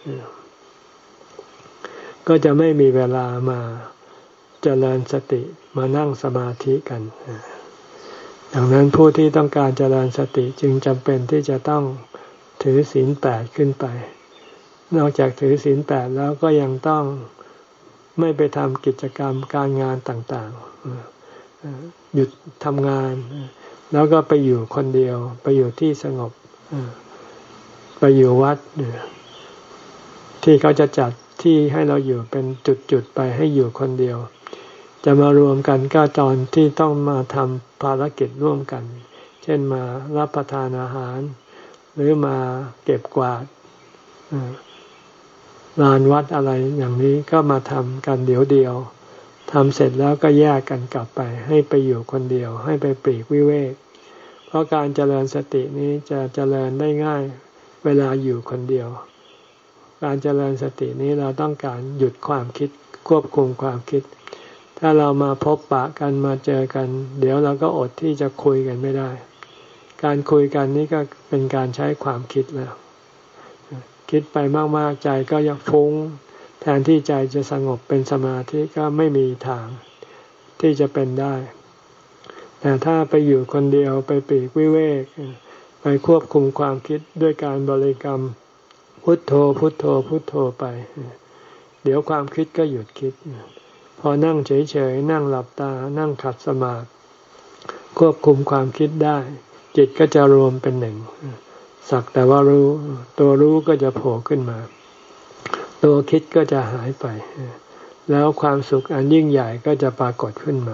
ก็จะไม่มีเวลามาเจริญสติมานั่งสมาธิกันดังนั้นผู้ที่ต้องการเจริญสติจึงจำเป็นที่จะต้องถือศีลแปดขึ้นไปนอกจากถือศีลแปดแล้วก็ยังต้องไม่ไปทำกิจกรรมการงานต่างๆหยุดทำงานแล้วก็ไปอยู่คนเดียวไปอยู่ที่สงบไปอยู่วัดที่เขาจะจัดที่ให้เราอยู่เป็นจุดๆไปให้อยู่คนเดียวจะมารวมกันก็ตอนที่ต้องมาทำภารกิจร่วมกันเช่นมารับประทานอาหารหรือมาเก็บกวาดลานวัดอะไรอย่างนี้ก็มาทำกันเดี๋ยวเดียวทำเสร็จแล้วก็แยกกันกลับไปให้ไปอยู่คนเดียวให้ไปปลีกวิเวกเพราะการเจริญสตินี้จะเจริญได้ง่ายเวลาอยู่คนเดียวการเจริญสตินี้เราต้องการหยุดความคิดควบคุมความคิดถ้าเรามาพบปะกันมาเจอกันเดี๋ยวเราก็อดที่จะคุยกันไม่ได้การคุยกันนี้ก็เป็นการใช้ความคิดแล้วคิดไปมากๆใจก็ยังฟุ้งแทนที่ใจจะสงบเป็นสมาธิก็ไม่มีทางที่จะเป็นได้แต่ถ้าไปอยู่คนเดียวไปปลีกวิเวกไปควบคุมความคิดด้วยการบริกรรมพุทโธพุทโธพุทโธไปเดี๋ยวความคิดก็หยุดคิดพอนั่งเฉยๆนั่งหลับตานั่งขัดสมาธิควบคุมความคิดได้จิตก็จะรวมเป็นหนึ่งสักแต่ว่ารู้ตัวรู้ก็จะโผล่ขึ้นมาตัวคิดก็จะหายไปแล้วความสุขอันยิ่งใหญ่ก็จะปรากฏขึ้นมา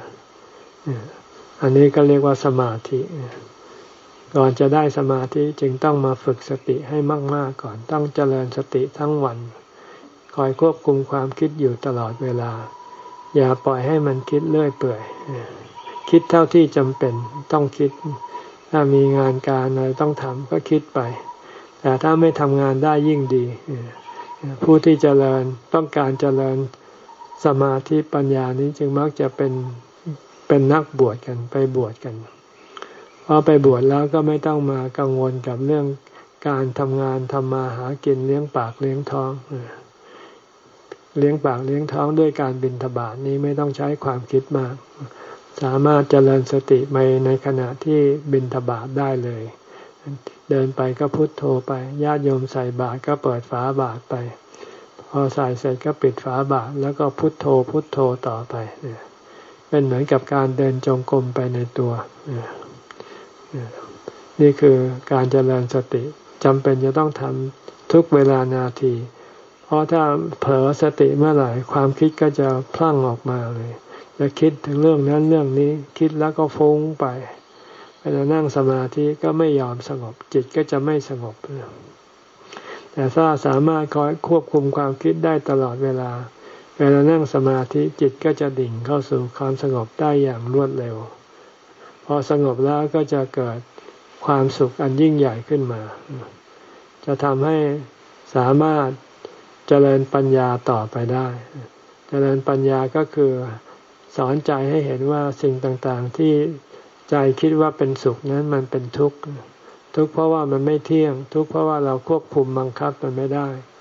อันนี้ก็เรียกว่าสมาธิก่อนจะได้สมาธิจึงต้องมาฝึกสติให้มากๆก่อนต้องเจริญสติทั้งวันคอยควบคุมความคิดอยู่ตลอดเวลาอย่าปล่อยให้มันคิดเลื่อยเปื่อยคิดเท่าที่จำเป็นต้องคิดถ้ามีงานการอะไรต้องทำก็คิดไปแต่ถ้าไม่ทำงานได้ยิ่งดีผู้ที่เจริญต้องการเจริญสมาธิปัญญานี้จึงมักจะเป็นเป็นนักบวชกันไปบวชกันพอไปบวชแล้วก็ไม่ต้องมากังวลกับเรื่องการทำงานทำมาหากินเลี้ยงปากเลี้ยงท้องเลี้ยงปากเลี้ยงท้องด้วยการบิณฑบาตนี้ไม่ต้องใช้ความคิดมากสามารถเจริญสติไปในขณะที่บิณฑบาตได้เลยเดินไปก็พุทโธไปญาติโยมใส่บาตรก็เปิดฝาบาตรไปพอใส่เสร็จก็ปิดฝาบาตรแล้วก็พุทโธพุทโธต่อไปเป็นเหมือนกับการเดินจงกรมไปในตัวนี่คือการเจริญสติจำเป็นจะต้องทำทุกเวลานาทีเพราะถ้าเผลอสติเมื่อไหร่ความคิดก็จะพลั่งออกมาเลยจะคิดถึงเรื่องนั้นเรื่องนี้คิดแล้วก็ฟุ้งไปเวลานั่งสมาธิก็ไม่ยอมสงบจิตก็จะไม่สงบแต่ถ้าสามารถคอยควบคุมความคิดได้ตลอดเวลาเวลานั่งสมาธิจิตก็จะดิ่งเข้าสู่ความสงบได้อย่างรวดเร็วพอสงบแล้วก็จะเกิดความสุขอันยิ่งใหญ่ขึ้นมาจะทำให้สามารถเจริญปัญญาต่อไปได้เจริญปัญญาก็คือสอนใจให้เห็นว่าสิ่งต่างๆที่ใจคิดว่าเป็นสุขนั้นมันเป็นทุกข์ทุกข์เพราะว่ามันไม่เที่ยงทุกข์เพราะว่าเราควบคุมบังคับมันไม่ได้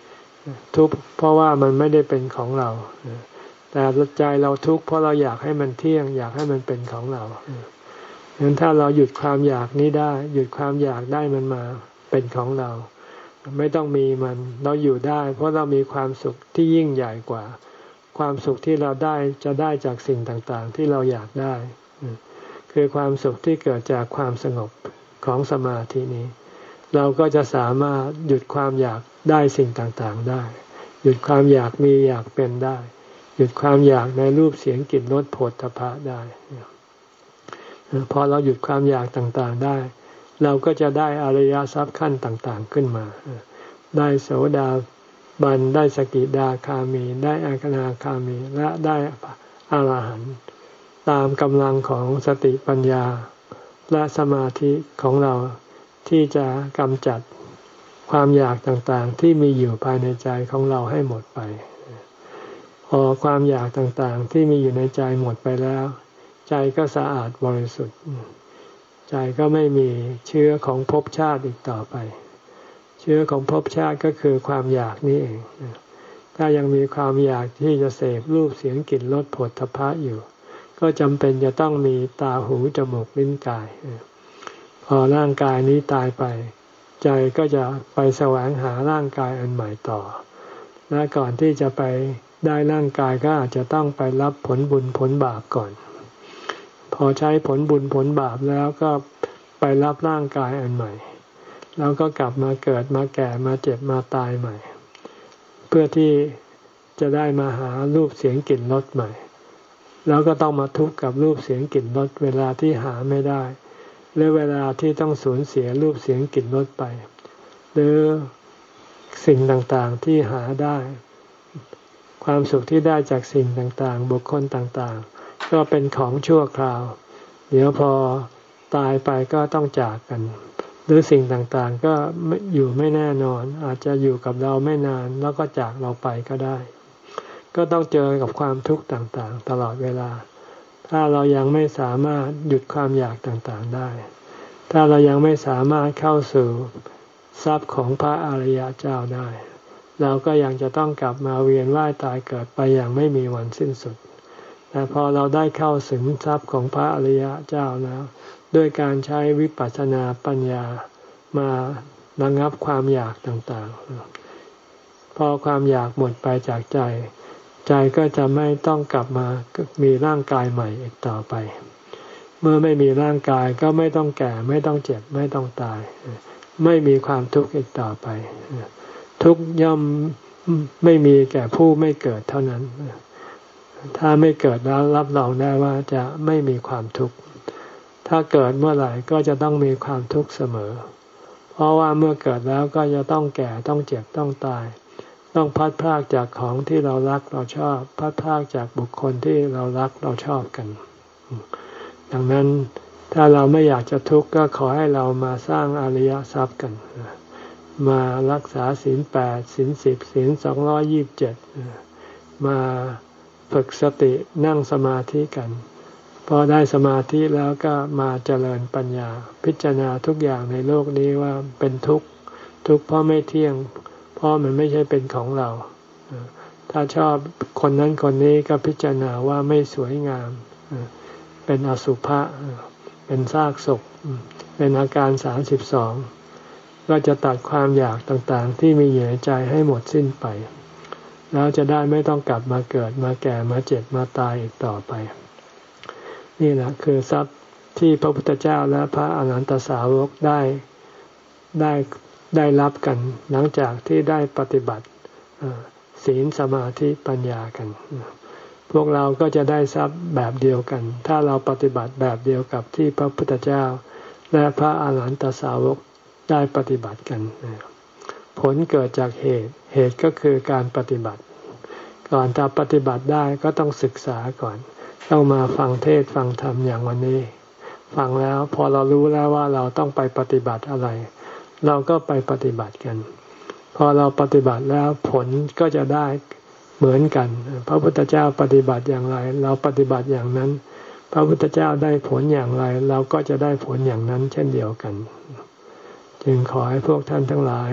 ทุกข์เพราะว่ามันไม่ได้เป็นของเราแต่ใจเราทุกข์เพราะเราอยากให้มันเที่ยงอยากให้มันเป็นของเรางั้นถ้าเราหยุดความอยากนี้ได้หยุดความอยากได้มันมาเป็นของเราไม่ต้องมีมันเราอยู่ได้เพราะเรามีความสุขที่ยิ่งใหญ่กว่าความสุขที่เราได้จะได้จากสิ่งต่างๆที่เราอยากได้คือความสุขที่เกิดจากความสงบของสมาธินี้เราก็จะสามารถหยุดความอยากได้สิ่งต่างๆได้หยุดความอยากมีอยากเป็นได้หยุดความอยากในรูปเสียงกลิ่นรสโผฏฐัพพะได้พอเราหยุดความอยากต่างๆได้เราก็จะได้อริยทรัพย์ขั้นต่างๆขึ้นมาได้โสดาบันได้สกิทาคามีได้อนาคามีและได้อรหันต์ตามกำลังของสติปัญญาและสมาธิของเราที่จะกำจัดความอยากต่างๆที่มีอยู่ภายในใจของเราให้หมดไปพอความอยากต่างๆที่มีอยู่ในใจหมดไปแล้วใจก็สะอาดบริสุทธิ์ใจก็ไม่มีเชื้อของภพชาติอีกต่อไปเชื้อของภพชาติก็คือความอยากนี่เองถ้ายังมีความอยากที่จะเสพรูปเสียงกลิ่นรสโผฏฐัพพะอยู่ก็จำเป็นจะต้องมีตาหูจมูกลิ้นกายพอร่างกายนี้ตายไปใจก็จะไปแสวงหาร่างกายอันใหม่ต่อและก่อนที่จะไปได้ร่างกายก็อาจจะต้องไปรับผลบุญผลบาปก่อนพอใช้ผลบุญผลบาปแล้วก็ไปรับร่างกายอันใหม่แล้วก็กลับมาเกิดมาแก่มาเจ็บมาตายใหม่เพื่อที่จะได้มาหารูปเสียงกลิ่นรสใหม่แล้วก็ต้องมาทุกข์กับรูปเสียงกลิ่นรสเวลาที่หาไม่ได้หรือเวลาที่ต้องสูญเสียรูปเสียงกลิ่นรสไปหรือสิ่งต่างๆที่หาได้ความสุขที่ได้จากสิ่งต่างๆบุคคลต่างๆก็เป็นของชั่วคราวเดี๋ยวพอตายไปก็ต้องจากกันหรือสิ่งต่างๆก็อยู่ไม่แน่นอนอาจจะอยู่กับเราไม่นานแล้วก็จากเราไปก็ได้ก็ต้องเจอกับความทุกข์ต่างๆตลอดเวลาถ้าเรายังไม่สามารถหยุดความอยากต่างๆได้ถ้าเรายังไม่สามารถเข้าสู่ทรัพย์ของพระอริยเจ้าได้เราก็ยังจะต้องกลับมาเวียนว่ายตายเกิดไปอย่างไม่มีวันสิ้นสุดแต่พอเราได้เข้าถึงทรัพย์ของพระอริยเจ้าแล้วด้วยการใช้วิปัสสนาปัญญามาระงับความอยากต่างๆพอความอยากหมดไปจากใจใจก็จะไม่ต้องกลับมามีร่างกายใหม่อีกต่อไปเมื่อไม่มีร่างกายก็ไม่ต้องแก่ไม่ต้องเจ็บไม่ต้องตายไม่มีความทุกข์อีกต่อไปทุกข์ย่อมไม่มีแก่ผู้ไม่เกิดเท่านั้นถ้าไม่เกิดแล้วรับรองได้ว่าจะไม่มีความทุกข์ถ้าเกิดเมื่อไหร่ก็จะต้องมีความทุกข์เสมอเพราะว่าเมื่อเกิดแล้วก็จะต้องแก่ต้องเจ็บต้องตายต้องพัดพรากจากของที่เรารักเราชอบพัดพรากจากบุคคลที่เรารักเราชอบกันดังนั้นถ้าเราไม่อยากจะทุกข์ก็ขอให้เรามาสร้างอริยทรัพย์กันมารักษาศีลแปดศีลสิบศีลสองร้อยยี่สิบเจ็ดมาฝึกสตินั่งสมาธิกันพอได้สมาธิแล้วก็มาเจริญปัญญาพิจารณาทุกอย่างในโลกนี้ว่าเป็นทุกข์ทุกข์เพราะไม่เที่ยงเพราะมันไม่ใช่เป็นของเราถ้าชอบคนนั้นคนนี้ก็พิจารณาว่าไม่สวยงามเป็นอสุภะเป็นซากศพเป็นอาการสามสิบสองก็จะตัดความอยากต่างๆที่มีอยู่ในใจให้หมดสิ้นไปแล้วจะได้ไม่ต้องกลับมาเกิดมาแก่มาเจ็บมาตายอีกต่อไปนี่แหละคือทรัพย์ที่พระพุทธเจ้าและพระอรหันตสาวกได้ได้ได้รับกันหลังจากที่ได้ปฏิบัติศีลสมาธิปัญญากันพวกเราก็จะได้ทรัพย์แบบเดียวกันถ้าเราปฏิบัติแบบเดียวกับที่พระพุทธเจ้าและพระอรหันตสาวกได้ปฏิบัติกันผลเกิดจากเหตุเหตุก็คือการปฏิบัติก่อนจะปฏิบัติได้ก็ต้องศึกษาก่อนต้องมาฟังเทศฟังธรรมอย่างวันนี้ฟังแล้วพอเรารู้แล้วว่าเราต้องไปปฏิบัติอะไรเราก็ไปปฏิบัติกันพอเราปฏิบัติแล้วผลก็จะได้เหมือนกันพระพุทธเจ้าปฏิบัติอย่างไรเราปฏิบัติอย่างนั้นพระพุทธเจ้าได้ผลอย่างไรเราก็จะได้ผลอย่างนั้นเช่นเดียวกันจึงขอให้พวกท่านทั้งหลาย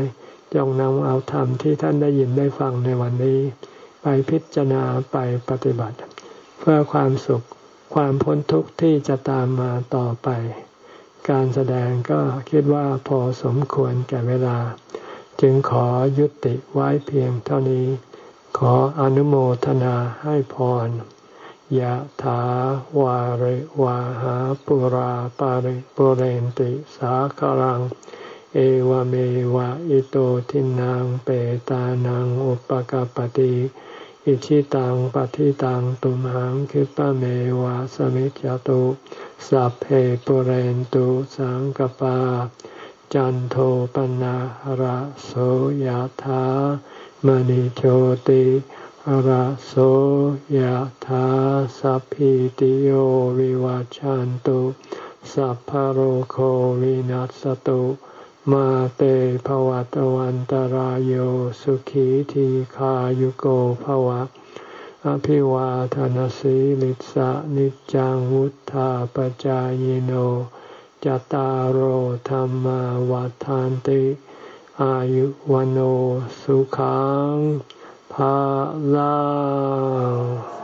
จงนำเอาธรรมที่ท่านได้ยินได้ฟังในวันนี้ไปพิจารณาไปปฏิบัติเพื่อความสุขความพ้นทุกข์ที่จะตามมาต่อไปการแสดงก็คิดว่าพอสมควรแก่เวลาจึงขอยุติไว้เพียงเท่านี้ขออนุโมทนาให้พรยะถาวาริวาหาปุราปาริปุเรนติสาคารังเอวเมวะอิโตทินังเปตานังอุปกปติอิชิตังปฏิตังตุมหังคิปะเมวะสมิจจตุสัพเพปุเรนตุสังกปาจันโทปนะระโสยถามณิโชติระโสยถาสัพพิติโยวิวัจจันตุสัพพะโรโควินัสตุมาเตภวัตวันตารโยสุขีทีขายุโกภวะอภิวาทนสีลิสะนิจังวุธาปจายโนจตารโหธรรมวัฏานติอายุวันโอสุขังภาลัง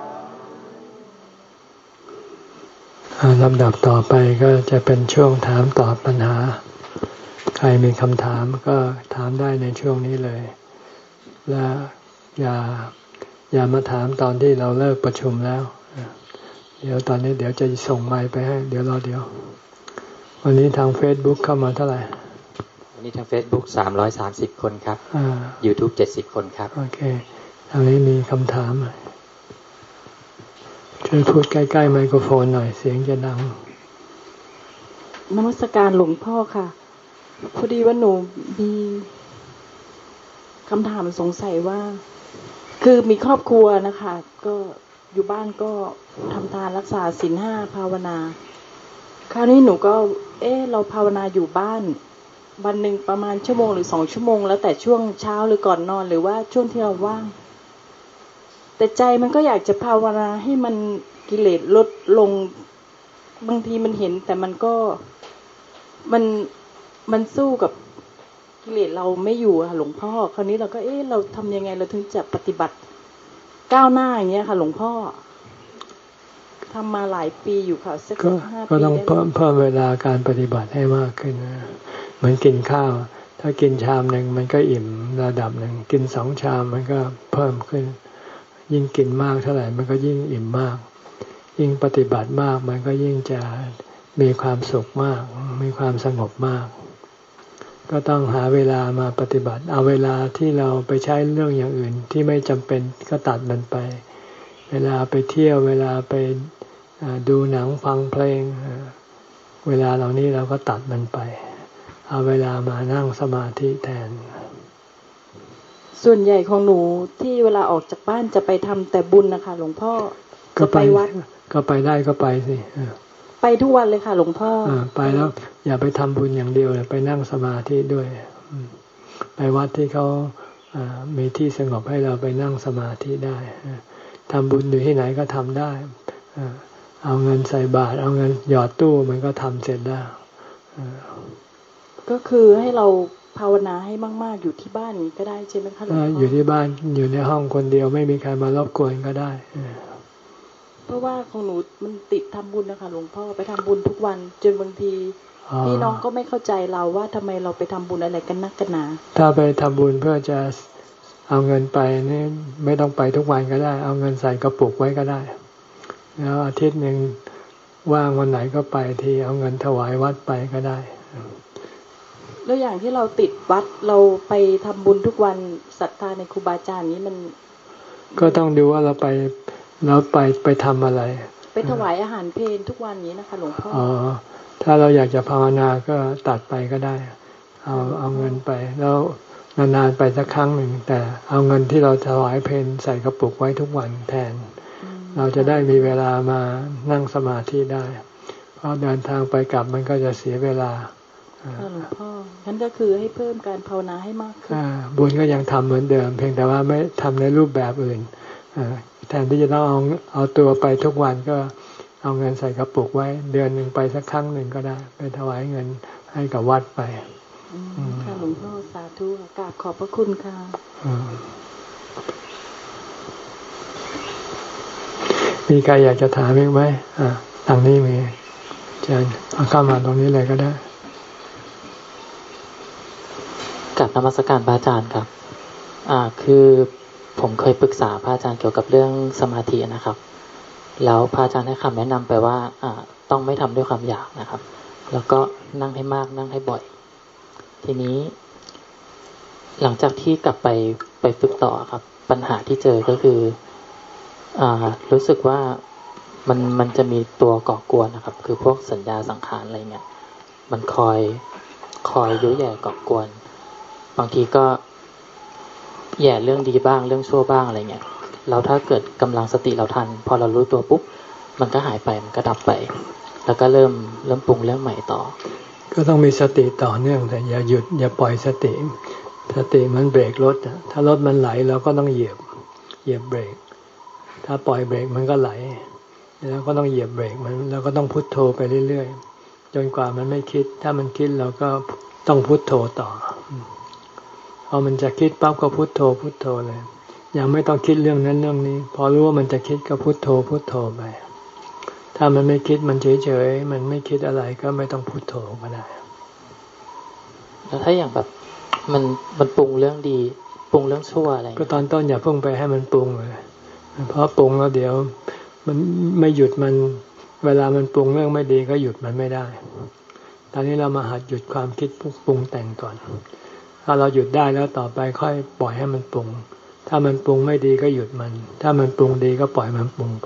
ลำดับต่อไปก็จะเป็นช่วงถามตอบปัญหาใครมีคำถามก็ถามได้ในช่วงนี้เลยและอย่าอย่ามาถามตอนที่เราเลิกประชุมแล้วเดี๋ยวตอนนี้เดี๋ยวจะส่งไมค์ไปให้เดี๋ยวรอเดี๋ยววันนี้ทาง Facebook เข้ามาเท่าไหร่วันนี้ทาง Facebook สามร้อยสามสิบคนครับ YouTube เจ็ดสิบคนครับโอเคทางนี้มีคำถามช่วยพูดใกล้ๆไมโครโฟนหน่อยเสียงจะดังนมัสการหลวงพ่อค่ะพอดีว่าหนูมีคำถามสงสัยว่าคือมีครอบครัวนะคะก็อยู่บ้านก็ทำทานรักษาศีลห้าภาวนาคราวนี้หนูก็เออเราภาวนาอยู่บ้านวันหนึ่งประมาณชั่วโมงหรือสองชั่วโมงแล้วแต่ช่วงเช้าหรือก่อนนอนหรือว่าช่วงที่เราว่างแต่ใจมันก็อยากจะภาวนาให้มันกิเลสลดลงบางทีมันเห็นแต่มันก็มันมันสู้กับกิเลสเราไม่อยู่ค่ะหลวงพ่อคราวนี้เราก็เอ๊ะเราทำยังไงเราถึงจะปฏิบัติก้าวหน้าอย่างเงี้ยค่ะหลวงพ่อทำมาหลายปีอยู่ค่ะสักห้าปีก็ต้องเพิ่มเพิ่มเวลาการปฏิบัติให้มากขึ้นนะเหมือนกินข้าวถ้ากินชามหนึ่งมันก็อิ่มระดับหนึ่งกินสองชามมันก็เพิ่มขึ้นยิ่งกินมากเท่าไหร่มันก็ยิ่งอิ่มมากยิ่งปฏิบัติมากมันก็ยิ่งจะมีความสุขมากมีความสงบมากก็ต้องหาเวลามาปฏิบัติเอาเวลาที่เราไปใช้เรื่องอย่างอื่นที่ไม่จำเป็นก็ตัดมันไปเวลาไปเที่ยวเวลาไปดูหนังฟังเพลงเวลาเหล่านี้เราก็ตัดมันไปเอาเวลามานั่งสมาธิแทนส่วนใหญ่ของหนูที่เวลาออกจากบ้านจะไปทำแต่บุญนะคะหลวงพ่อก็ไปวัดก็ไปได้ก็ไปสิไปทุกวันเลยค่ะหลวงพ่อไปแล้วอย่าไปทำบุญอย่างเดียวไปนั่งสมาธิด้วยไปวัดที่เขามีที่สงบให้เราไปนั่งสมาธิได้ทำบุญอยู่ที่ไหนก็ทำได้เอาเงินใส่บาตรเอาเงินหยอดตู้มันก็ทำเสร็จแล้วก็คือให้เราภาวนาให้มากๆอยู่ที่บ้านนี้ก็ได้ใช่ไหมคะหลวงพ่ออยู่ที่บ้านอยู่ในห้องคนเดียวไม่มีใครมารบกวนก็ได้เพราะว่าของหนูมันติดทำบุญนะคะหลวงพ่อไปทำบุญทุกวันจนบางทีพี่น้องก็ไม่เข้าใจเราว่าทำไมเราไปทำบุญอะไรกันนักกันหนาถ้าไปทำบุญเพื่อจะเอาเงินไปนี่ไม่ต้องไปทุกวันก็ได้เอาเงินใส่กระปุกไว้ก็ได้แล้วอาทิตย์หนึ่งว่างวันไหนก็ไปทีเอาเงินถวายวัดไปก็ได้แล้วอย่างที่เราติดวัดเราไปทำบุญทุกวันศรัทธาในครูบาอาจารย์นี้มันก็ต้องดูว่าเราไปเราไปไปทำอะไรไปถวายอาหารเพลทุกวันนี้นะคะหลวงพ่ออ๋อถ้าเราอยากจะภาวนาก็ตัดไปก็ได้เอาเอาเงินไปแล้วนานๆไปสักครั้งหนึ่งแต่เอาเงินที่เราถวายเพลใส่กระปุกไว้ทุกวันแทนเราจะได้มีเวลามานั่งสมาธิได้เพราะเดินทางไปกลับมันก็จะเสียเวลาหลวงพ่องั้นก็คือให้เพิ่มการภาวนาให้มากขึ้นบุญก็ยังทำเหมือนเดิมเพียงแต่ว่าไม่ทำในรูปแบบอื่นแทนที่จะต้องเอาเอาตัวไปทุกวันก็เอาเงินใส่กระปุกไว้เดือนหนึ่งไปสักครั้งหนึ่งก็ได้ไปถวายเงินให้กับวัดไปค่ะหลวงพ่อสาธุกราบขอบพระคุณค่ะมีใครอยากจะถามอีกไหมอ่าทางนี้มีเชิญเอาเข้ามาตรงนี้เลยก็ได้กับนมัสการพระอาจารย์ครับอ่าคือผมเคยปรึกษาพระอาจารย์เกี่ยวกับเรื่องสมาธินะครับแล้วพระอาจารย์ให้คำแนะนำไปว่าอ่าต้องไม่ทำด้วยความอยากนะครับแล้วก็นั่งให้มากนั่งให้บ่อยทีนี้หลังจากที่กลับไปไปฝึกต่อครับปัญหาที่เจอก็คืออ่ารู้สึกว่ามันมันจะมีตัวก่อกวนนะครับคือพวกสัญญาสังขารอะไรเงี้ยมันคอยคอยยุ่ยแย่ก่อกวนบางทีก็แย่เรื่องดีบ้างเรื่องชั่วบ้างอะไรเงี้ยแล้วถ้าเกิดกำลังสติเราทันพอเรารู้ตัวปุ๊บมันก็หายไปมันก็ดับไปแล้วก็เริ่มเริ่มปรุงเรื่องใหม่ต่อก็ต้องมีสติต่อเนื่องแต่อย่าหยุดอย่าปล่อยสติสติมันเบรกรถถ้ารถมันไหลเราก็ต้องเหยียบเหยียบเบรกถ้าปล่อยเบรกมันก็ไหลแล้วก็ต้องเหยียบเบรกมันแล้วก็ต้องพุทโธไปเรื่อยๆจนกว่ามันไม่คิดถ้ามันคิดเราก็ต้องพุทโธต่อพอมันจะคิดปั๊บก็พุทโธพุทโธเลยยังไม่ต้องคิดเรื่องนั้นเรื่องนี้พอรู้ว่ามันจะคิดก็พุทโธพุทโธไปถ้ามันไม่คิดมันเฉยๆมันไม่คิดอะไรก็ไม่ต้องพุทโธก็ได้แล้วถ้าอย่างแบบมันมันปรุงเรื่องดีปรุงเรื่องชั่วอะไรก็ตอนต้นอย่าเพิ่งไปให้มันปรุงเลยเพราะปรุงแล้วเดี๋ยวมันไม่หยุดมันเวลามันปรุงเรื่องไม่ดีก็หยุดมันไม่ได้ตอนนี้เรามาหัดหยุดความคิดปรุงแต่งก่อนถ้าเราหยุดได้แล้วต่อไปค่อยปล่อยให้มันปรุงถ้ามันปรุงไม่ดีก็หยุดมันถ้ามันปรุงดีก็ปล่อยมันปรุงไป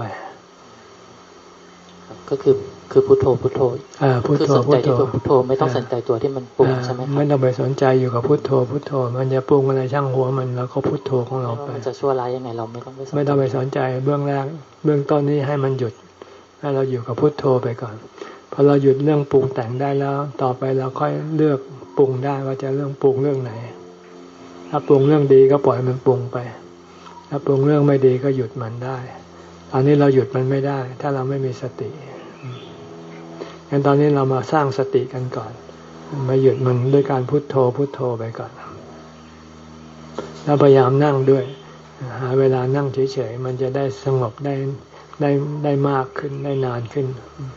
ก็คือคือพุทโธพุทโธอ่าพุทโธพุทโธพุทโธไม่ต้องสนใจตัวที่มันปรุงใช่ไหมครับไม่ต้องไปสนใจอยู่กับพุทโธพุทโธมันจะปรุงอะไรช่างหัวมันแล้วก็พุทโธของเราไปมันจะชั่วร้ายยังไงเราไม่ต้องไปสนใจไม่ต้องไปสนใจเบื้องแรกเบื้องต้นนี้ให้มันหยุดให้เราอยู่กับพุทโธไปก่อนพอเราหยุดเรื่องปรุงแต่งได้แล้วต่อไปเราค่อยเลือกปรุงได้ว่าจะเรื่องปรุงเรื่องไหนถ้าปรุงเรื่องดีก็ปล่อยมันปรุงไปถ้าปรุงเรื่องไม่ดีก็หยุดมันได้ตอนนี้เราหยุดมันไม่ได้ถ้าเราไม่มีสติงั้นตอนนี้เรามาสร้างสติกันก่อนมาหยุดมันด้วยการพุทโธพุทโธไปก่อนแล้วพยายามนั่งด้วยหาเวลานั่งเฉยๆมันจะได้สงบได้ได้ได้มากขึ้นได้นานขึ้น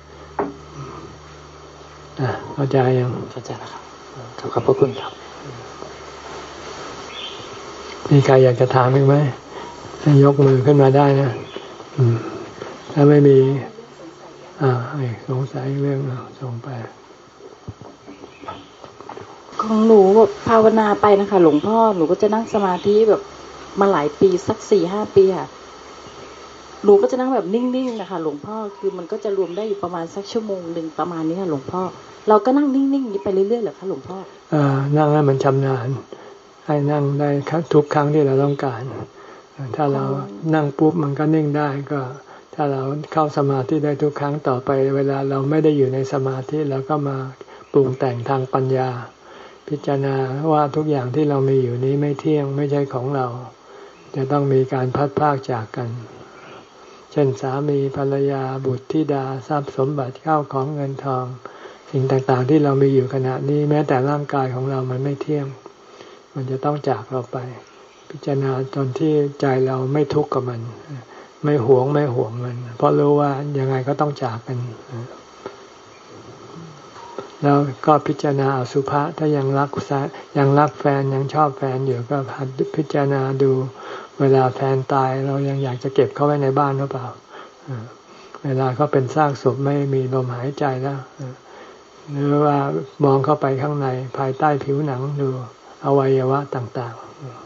อ่ะเข้าใจยังเข้าใจแล้วครับขอบพระคุณครับมีใครอยากจะถามอีกไหมยกมือขึ้นมาได้นะอืมถ้าไม่มีอ่าสงสัยเรื่องส่งไปของหนูแบบภาวนาไปนะคะหลวงพ่อหนูก็จะนั่งสมาธิแบบมาหลายปีสักสี่ห้าปีค่ะหนูก็จะนั่งแบบนิ่งๆนะคะหลวงพ่อคือมันก็จะรวมได้อยู่ประมาณสักชั่วโมงหนึ่งประมาณนี้ค่ะหลวงพ่อเราก็นั่งนิ่งๆอย่างนี้ไปเรื่อยๆเหรอคะหลวงพ่ออ่านั่งให้มันชำนาญให้นั่งได้ทุกครั้งที่เราต้องการถ้าเรานั่งปุ๊บมันก็นิ่งได้ก็ถ้าเราเข้าสมาธิได้ทุกครั้งต่อไปเวลาเราไม่ได้อยู่ในสมาธิเราก็มาปรุงแต่งทางปัญญาพิจารณาว่าทุกอย่างที่เรามีอยู่นี้ไม่เที่ยงไม่ใช่ของเราจะต้องมีการพัดพรากจากกันเช่นสามีภรรยาบุตรธิดาทรัพย์สมบัติข้าวของเงินทองสิ่งต่างๆที่เรามีอยู่ขณะนี้แม้แต่ร่างกายของเรามันไม่เที่ยงมันจะต้องจากเราไปพิจารณาจนที่ใจเราไม่ทุกข์กับมันไม่หวงไม่ห่วงมันเพราะรู้ว่ายังไงก็ต้องจากกันแล้วก็พิจารณาอสุภะถ้ายังรักยังรักแฟนยังชอบแฟนอยู่ก็พิจารณาดูเวลาแฟนตายเรายังอยากจะเก็บเขาไว้ในบ้านหรือเปล่าเวลาเขาเป็นซากศพไม่มีลมหายใจแล้วหรือว่ามองเข้าไปข้างในภายใต้ผิวหนังดูอวัยวะต่างๆ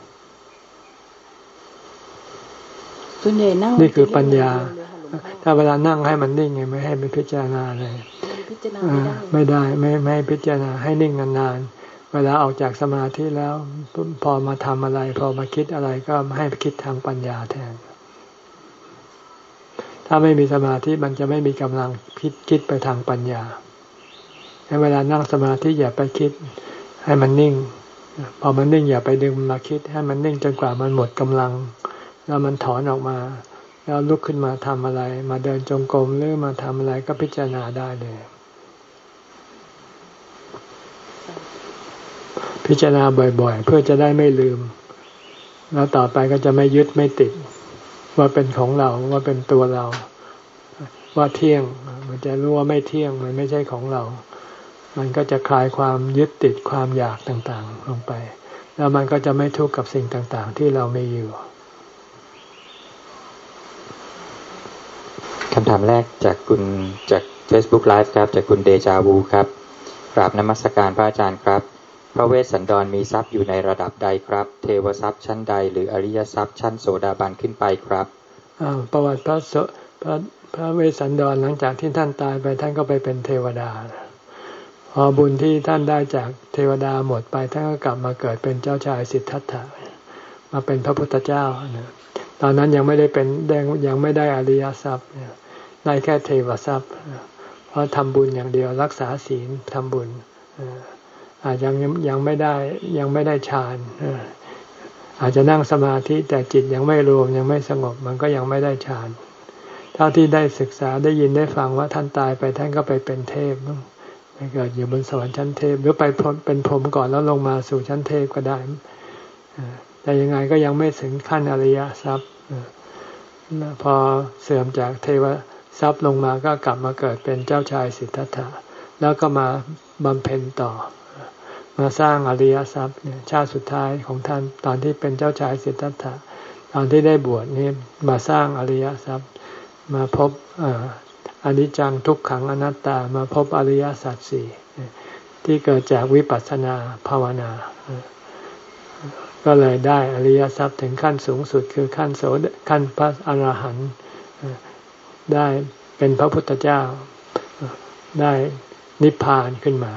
ส่วนใหญ่นั่งนี่คือปัญญาถ้าเวลานั่งให้มันนิ่งไงไม่ให้ไปพิจารณาเลยไม่ได้ไม่ไม่ให้พิจารณาให้นิ่งนานๆเวลาออกจากสมาธิแล้วพอมาทำอะไรพอมาคิดอะไรก็ให้คิดทางปัญญาแทนถ้าไม่มีสมาธิมันจะไม่มีกำลังคิดคิดไปทางปัญญาให้เวลานั่งสมาธิอย่าไปคิดให้มันนิ่งพอมันนิ่งอย่าไปดึงมาคิดให้มันนิ่งจนกว่ามันหมดกำลังแล้วมันถอนออกมาแล้วลุกขึ้นมาทำอะไรมาเดินจงกรมหรือมาทำอะไรก็พิจารณาได้เลยพิจารณาบ่อยๆเพื่อจะได้ไม่ลืมแล้วต่อไปก็จะไม่ยึดไม่ติดว่าเป็นของเราว่าเป็นตัวเราว่าเที่ยงมันจะรู้ว่าไม่เที่ยงมันไม่ใช่ของเรามันก็จะคลายความยึดติดความอยากต่างๆลงไปแล้วมันก็จะไม่ทุกข์กับสิ่งต่างๆที่เรามีอยู่คำถามแรกจากคุณจาก Facebook Live ครับจากคุณเดจาวูครับกราบนมัสการพระอาจารย์ครับพระเวสสันดรมีทรัพย์อยู่ในระดับใดครับเทวทรัพย์ชั้นใดหรืออริยทรัพย์ชั้นโสดาบันขึ้นไปครับประวัติพระพระพระเวสสันดรหลังจากที่ท่านตายไปท่านก็ไปเป็นเทวดาพอบุญที่ท่านได้จากเทวดาหมดไปท่านก็กลับมาเกิดเป็นเจ้าชายสิทธัตถะมาเป็นพระพุทธเจ้าตอนนั้นยังไม่ได้เป็นยังไม่ได้อริยทรัพย์ได้แค่เทวทรัพย์เพราะทำบุญอย่างเดียวรักษาศีลทำบุญอาจยังยังไม่ได้ยังไม่ได้ฌานอาจจะนั่งสมาธิแต่จิตยังไม่รวมยังไม่สงบมันก็ยังไม่ได้ฌานเท่าที่ได้ศึกษาได้ยินได้ฟังว่าท่านตายไปท่านก็ไปเป็นเทพไปเกิดอยู่บนสวรรค์ชั้นเทพหรือไปเป็นพรหมก่อนแล้วลงมาสู่ชั้นเทพก็ได้แต่ยังไงก็ยังไม่ถึงขั้นอริยทรัพย์พอเสื่อมจากเทวทรัพย์ลงมาก็กลับมาเกิดเป็นเจ้าชายสิทธัตถะแล้วก็มาบำเพ็ญต่อมาสร้างอริยทรัพย์เนี่ยชาติสุดท้ายของท่านตอนที่เป็นเจ้าชายสิทธัตถะตอนที่ได้บวชนี่มาสร้างอริยทรัพย์มาพบอนิจจังทุกขังอนัตตามาพบอริยสัจสี่ที่เกิดจากวิปัสสนาภาวนาก็เลยได้อริยทรัพย์ถึงขั้นสูงสุดคือขั้นโสดขั้นพระอรหันต์ได้เป็นพระพุทธเจ้าได้นิพพานขึ้นมา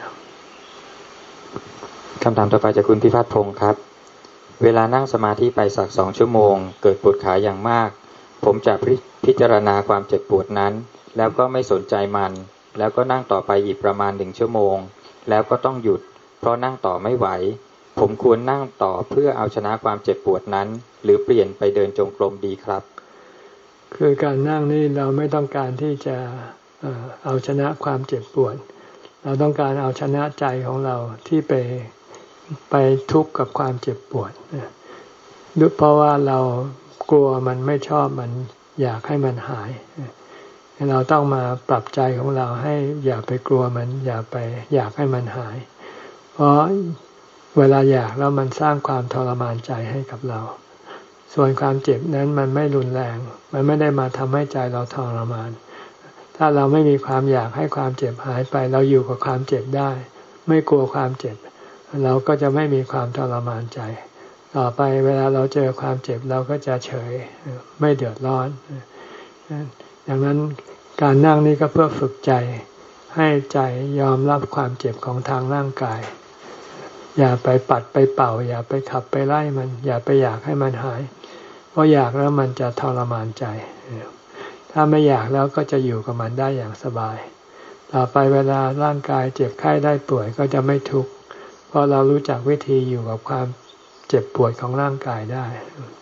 คำถามต่อไปจากคุณพิพัฒน์พงศ์ครับเวลานั่งสมาธิไปสักสองชั่วโมงเกิดปวดขาอย่างมากผมจะพิจารณาความเจ็บปวดนั้นแล้วก็ไม่สนใจมันแล้วก็นั่งต่อไปอีกประมาณหนึ่งชั่วโมงแล้วก็ต้องหยุดเพราะนั่งต่อไม่ไหวผมควรนั่งต่อเพื่อเอาชนะความเจ็บปวดนั้นหรือเปลี่ยนไปเดินจงกรมดีครับคือการนั่งนี่เราไม่ต้องการที่จะเอาชนะความเจ็บปวดเราต้องการเอาชนะใจของเราที่ไปไปทุกข์กับความเจ็บปวดด้วยเพราะว่าเรากลัวมันไม่ชอบมันอยากให้มันหายเราต้องมาปรับใจของเราให้อย่าไปกลัวมันอย่าไปอยากให้มันหายเพราะเวลาอยากแล้วมันสร้างความทรมานใจให้กับเราส่วนความเจ็บนั้นมันไม่รุนแรงมันไม่ได้มาทำให้ใจเราทรมานถ้าเราไม่มีความอยากให้ความเจ็บหายไปเราอยู่กับความเจ็บได้ไม่กลัวความเจ็บเราก็จะไม่มีความทรมานใจต่อไปเวลาเราเจอความเจ็บเราก็จะเฉยไม่เดือดร้อนดังนั้นการนั่งนี่ก็เพื่อฝึกใจให้ใจยอมรับความเจ็บของทางร่างกายอย่าไปปัดไปเป่าอย่าไปขับไปไล่มันอย่าไปอยากให้มันหายเพราะอยากแล้วมันจะทรมานใจถ้าไม่อยากแล้วก็จะอยู่กับมันได้อย่างสบายต่อไปเวลาร่างกายเจ็บไข้ได้ป่วยก็จะไม่ทุกข์เพราะเรารู้จักวิธีอยู่กับความเจ็บปวดของร่างกายได้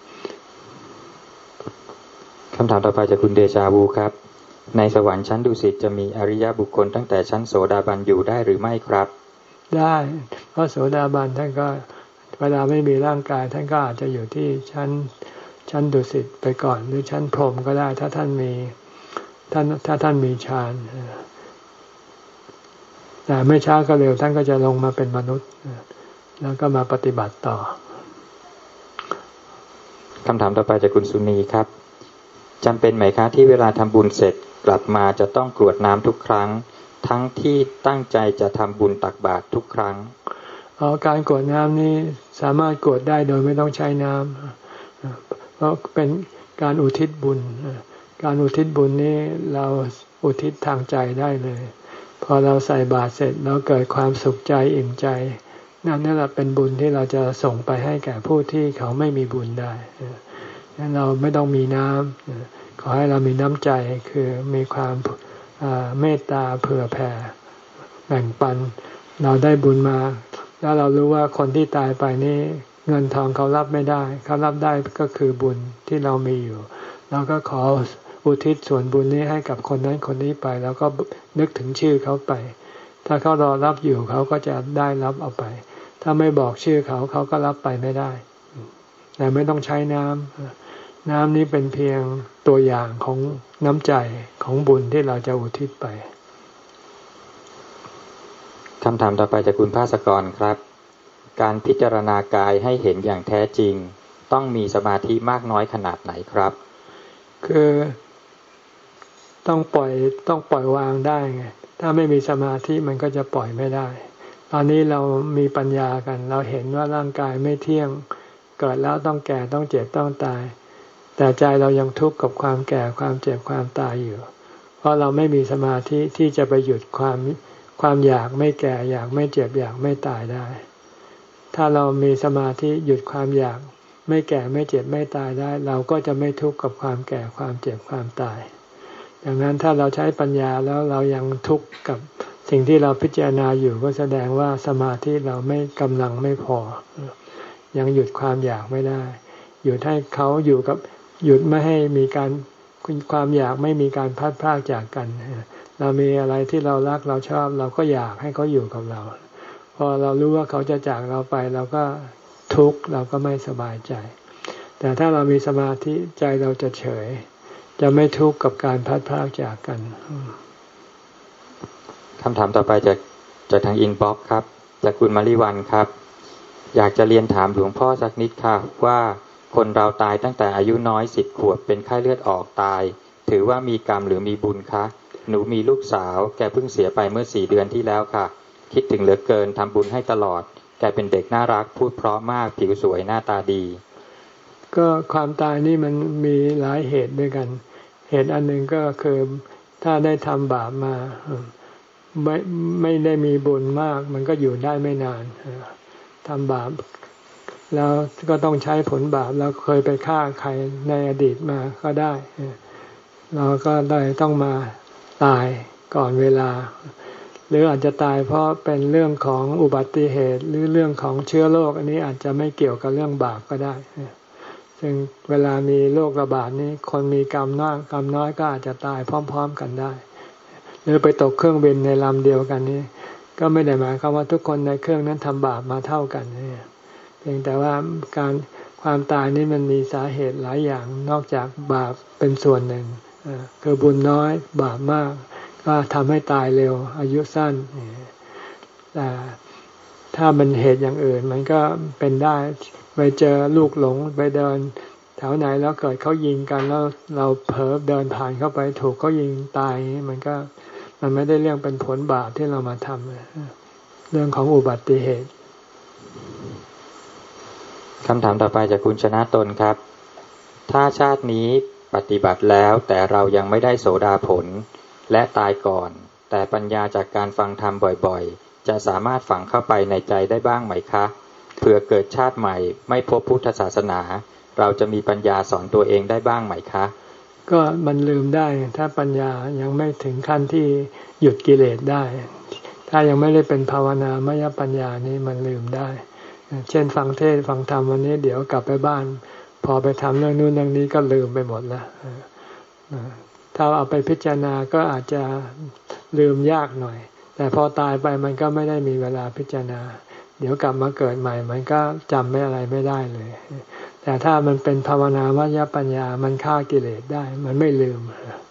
คำถามต่อไปจากคุณเดชาวูครับในสวรรค์ชั้นดุสิตจะมีอริยบุคคลตั้งแต่ชั้นโสดาบันอยู่ได้หรือไม่ครับได้เพราะโสดาบันท่านก็เวลาไม่มีร่างกายท่านก็อาจจะอยู่ที่ชั้นชั้นดุสิตไปก่อนหรือชั้นพรหมก็ได้ถ้าท่านมีท่านถ้าท่านมีฌานแต่ไม่ช้าก็เร็วท่านก็จะลงมาเป็นมนุษย์แล้วก็มาปฏิบัติต่อคำถามต่อไปจากคุณสุนีครับจำเป็นไหมคะที่เวลาทำบุญเสร็จกลับมาจะต้องกรวดน้ำทุกครั้งทั้งที่ตั้งใจจะทำบุญตักบาตรทุกครั้งอ๋อการกรวดน้ำนี้สามารถกรวดได้โดยไม่ต้องใช้น้ำเพราะเป็นการอุทิศบุญการอุทิศบุญนี้เราอุทิศทางใจได้เลยพอเราใส่บาตรเสร็จเราเกิดความสุขใจอิ่มใจนั่นนี่แหละเป็นบุญที่เราจะส่งไปให้แก่ผู้ที่เขาไม่มีบุญได้งั้นเราไม่ต้องมีน้ำขอให้เรามีน้ำใจคือมีความเมตตาเผื่อแผ่แบ่งปันเราได้บุญมาแล้วเรารู้ว่าคนที่ตายไปนี่เงินทองเขารับไม่ได้เขารับได้ก็คือบุญที่เรามีอยู่เราก็ขออุทิศส่วนบุญนี้ให้กับคนนั้นคนนี้ไปแล้วก็นึกถึงชื่อเขาไปถ้าเขารอรับอยู่เขาก็จะได้รับเอาไปถ้าไม่บอกชื่อเขาเขาก็รับไปไม่ได้แต่ไม่ต้องใช้น้ำน้ำนี้เป็นเพียงตัวอย่างของน้ำใจของบุญที่เราจะอุทิศไปคำถามต่อไปจากคุณภาสกรครับการพิจารณากายให้เห็นอย่างแท้จริงต้องมีสมาธิมากน้อยขนาดไหนครับคือต้องปล่อยต้องปล่อยวางได้ไงถ้าไม่มีสมาธิมันก็จะปล่อยไม่ได้ตอนนี้เรามีปัญญากันเราเห็นว่าร่างกายไม่เที่ยงเกิดแล้วต้องแก่ต้องเจ็บต้องตายแต่ใจเรายังทุกข์กับความแก่ความเจ็บความตายอยู่เพราะเราไม่มีสมาธิที่จะไปหยุดความความอยากไม่แก่อยากไม่เจ็บอยากไม่ตายได้ถ้าเรามีสมาธิหยุดความอยากไม่แก่ไม่เจ็บไม่ตายได้เราก็จะไม่ทุกข์กับความแก่ความเจ็บความตายดังนั้นถ้าเราใช้ปัญญาแล้วเรายังทุกข์กับสิ่งที่เราพิจารณาอยู่ก็แสดงว่าสมาธิเราไม่กำลังไม่พอยังหยุดความอยากไม่ได้หยุดให้เขาอยู่กับหยุดไม่ให้มีการความอยากไม่มีการพัดพรากจากกันเรามีอะไรที่เรารักเราชอบเราก็อยากให้เขาอยู่กับเราพอเรารู้ว่าเขาจะจากเราไปเราก็ทุกข์เราก็ไม่สบายใจแต่ถ้าเรามีสมาธิใจเราจะเฉยจะไม่ทุกข์กับการพัดพรากจากกันคำถามต่อไปจากจากทางอินบ็อกซ์ครับจากคุณมาริวันครับอยากจะเรียนถามหลวงพ่อสักนิดค่ะว่าคนเราตายตั้งแต่อายุน้อยสิบขวบเป็นไข้เลือดออกตายถือว่ามีกรรมหรือมีบุญคะหนูมีลูกสาวแกเพิ่งเสียไปเมื่อสี่เดือนที่แล้วค่ะคิดถึงเหลือเกินทำบุญให้ตลอดแกเป็นเด็กน่ารักพูดเพราะมากผิวสวยหน้าตาดีก็ความตายนี่มันมีหลายเหตุด้วยกันเหตุอันหนึ่งก็คือถ้าได้ทำบาปมาไม่ไม่ได้มีบุญมากมันก็อยู่ได้ไม่นานทำบาปแล้วก็ต้องใช้ผลบาปแล้วเคยไปฆ่าใครในอดีตมาก็ได้เราก็ได้ต้องมาตายก่อนเวลาหรืออาจจะตายเพราะเป็นเรื่องของอุบัติเหตุหรือเรื่องของเชื้อโรคอันนี้อาจจะไม่เกี่ยวกับเรื่องบาปก็ได้ซึ่งเวลามีโรคระบาดนี้คนมีกรรมน้อยกรรมน้อยก็อาจจะตายพร้อมๆกันได้หรือไปตกเครื่องบินในลำเดียวกันนี้ก็ไม่ได้หมายความว่าทุกคนในเครื่องนั้นทำบาปมาเท่ากันเพียงแต่ว่าการความตายนี้มันมีสาเหตุหลายอย่างนอกจากบาปเป็นส่วนหนึ่งคือบุญน้อยบาปมากก็ทำให้ตายเร็วอายุสั้นแต่ถ้ามันเหตุอย่างอื่นมันก็เป็นได้ไปเจอลูกหลงไปเดินแถวไหนแล้วเกิดเขายิงกันแล้วเราเผลอเดินผ่านเข้าไปถูกเขายิงตายมันก็มันไม่ได้เรื่องเป็นผลบาปที่เรามาทำเรื่องของอุบัติเหตุคำถามต่อไปจากคุณชนะตนครับถ้าชาตินี้ปฏิบัติแล้วแต่เรายังไม่ได้โสดาผลและตายก่อนแต่ปัญญาจากการฟังธรรมบ่อยๆจะสามารถฝังเข้าไปในใจได้บ้างไหมคะเผื่อเกิดชาติใหม่ไม่พบพุทธศาสนาเราจะมีปัญญาสอนตัวเองได้บ้างไหมคะก็มันลืมได้ถ้าปัญญายังไม่ถึงขั้นที่หยุดกิเลสได้ถ้ายังไม่ได้เป็นภาวนามยปัญญานี้มันลืมได้เช่นฟังเทศน์ฟังธรรมวันนี้เดี๋ยวกลับไปบ้านพอไปทำเรื่องนู้นเรื่องนี้ก็ลืมไปหมดแล้วถ้าเอาไปพิจารณาก็อาจจะลืมยากหน่อยแต่พอตายไปมันก็ไม่ได้มีเวลาพิจารณาเดี๋ยวกลับมาเกิดใหม่มันก็จำไม่อะไรไม่ได้เลยแต่ถ้ามันเป็นภาวนามยปัญญามันฆ่ากิเลสได้มันไม่ลืม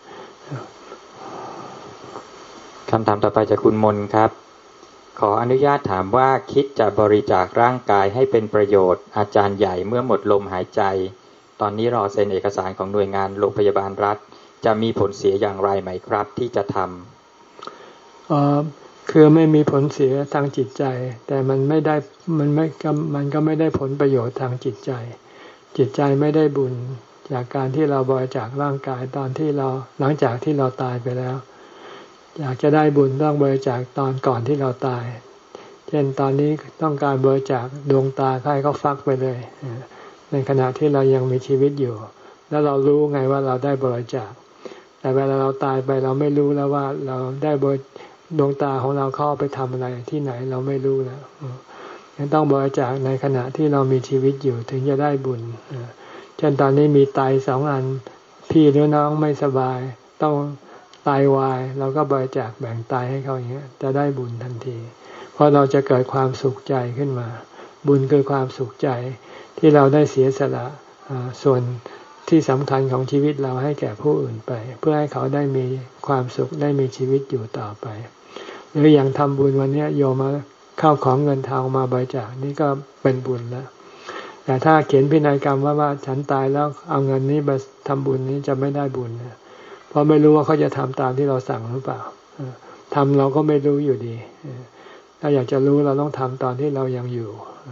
คำถามต่อไปจากคุณมนครับขออนุญาตถามว่าคิดจะบริจาคร่างกายให้เป็นประโยชน์อาจารย์ใหญ่เมื่อหมดลมหายใจตอนนี้รอเซ็นเอกสารของหน่วยงานโรงพยาบาลรัฐจะมีผลเสียอย่างไรไหมครับที่จะทำอ๋อคือไม่มีผลเสียทางจิตใจแต่มันไม่ได้มันไม่มันก็ไม่ได้ผลประโยชน์ทางจิตใจจิตใจไม่ได้บุญจากการที่เราบริจาคร่างกายตอนที่เราหลังจากที่เราตายไปแล้วอยากจะได้บุญต้องบริจาคตอนก่อนที่เราตายเช่นตอนนี้ต้องการบริจาคดวงตาให้เขาฟักไปเลยในขณะที่เรายังมีชีวิตอยู่แล้วเรารู้ไงว่าเราได้บริจาคแต่เวลาเราตายไปเราไม่รู้แล้วว่าเราได้บริดวงตาของเราเข้าไปทำอะไรที่ไหนเราไม่รู้แล้วยังต้องบริจาคในขณะที่เรามีชีวิตอยู่ถึงจะได้บุญเช่นตอนนี้มีไตสองอันพี่หรือน้องไม่สบายต้องไตวายเราก็บริจาคแบ่งไตให้เขาอย่างเงี้ยจะได้บุญทันทีเพราะเราจะเกิดความสุขใจขึ้นมาบุญคือความสุขใจที่เราได้เสียสละส่วนที่สำคัญของชีวิตเราให้แก่ผู้อื่นไปเพื่อให้เขาได้มีความสุขได้มีชีวิตอยู่ต่อไปหรืออย่างทำบุญวันนี้โยมมาเข้าของเงินทองมาบริจาคนี่ก็เป็นบุญแล้วแต่ถ้าเขียนพินัยกรรมว่าว่าฉันตายแล้วเอาเงินนี้ไปทำบุญนี้จะไม่ได้บุญนะเพราะไม่รู้ว่าเขาจะทำตามที่เราสั่งหรือเปล่าทำเราก็ไม่รู้อยู่ดีถ้าอยากจะรู้เราต้องทำตอนที่เรายังอยู่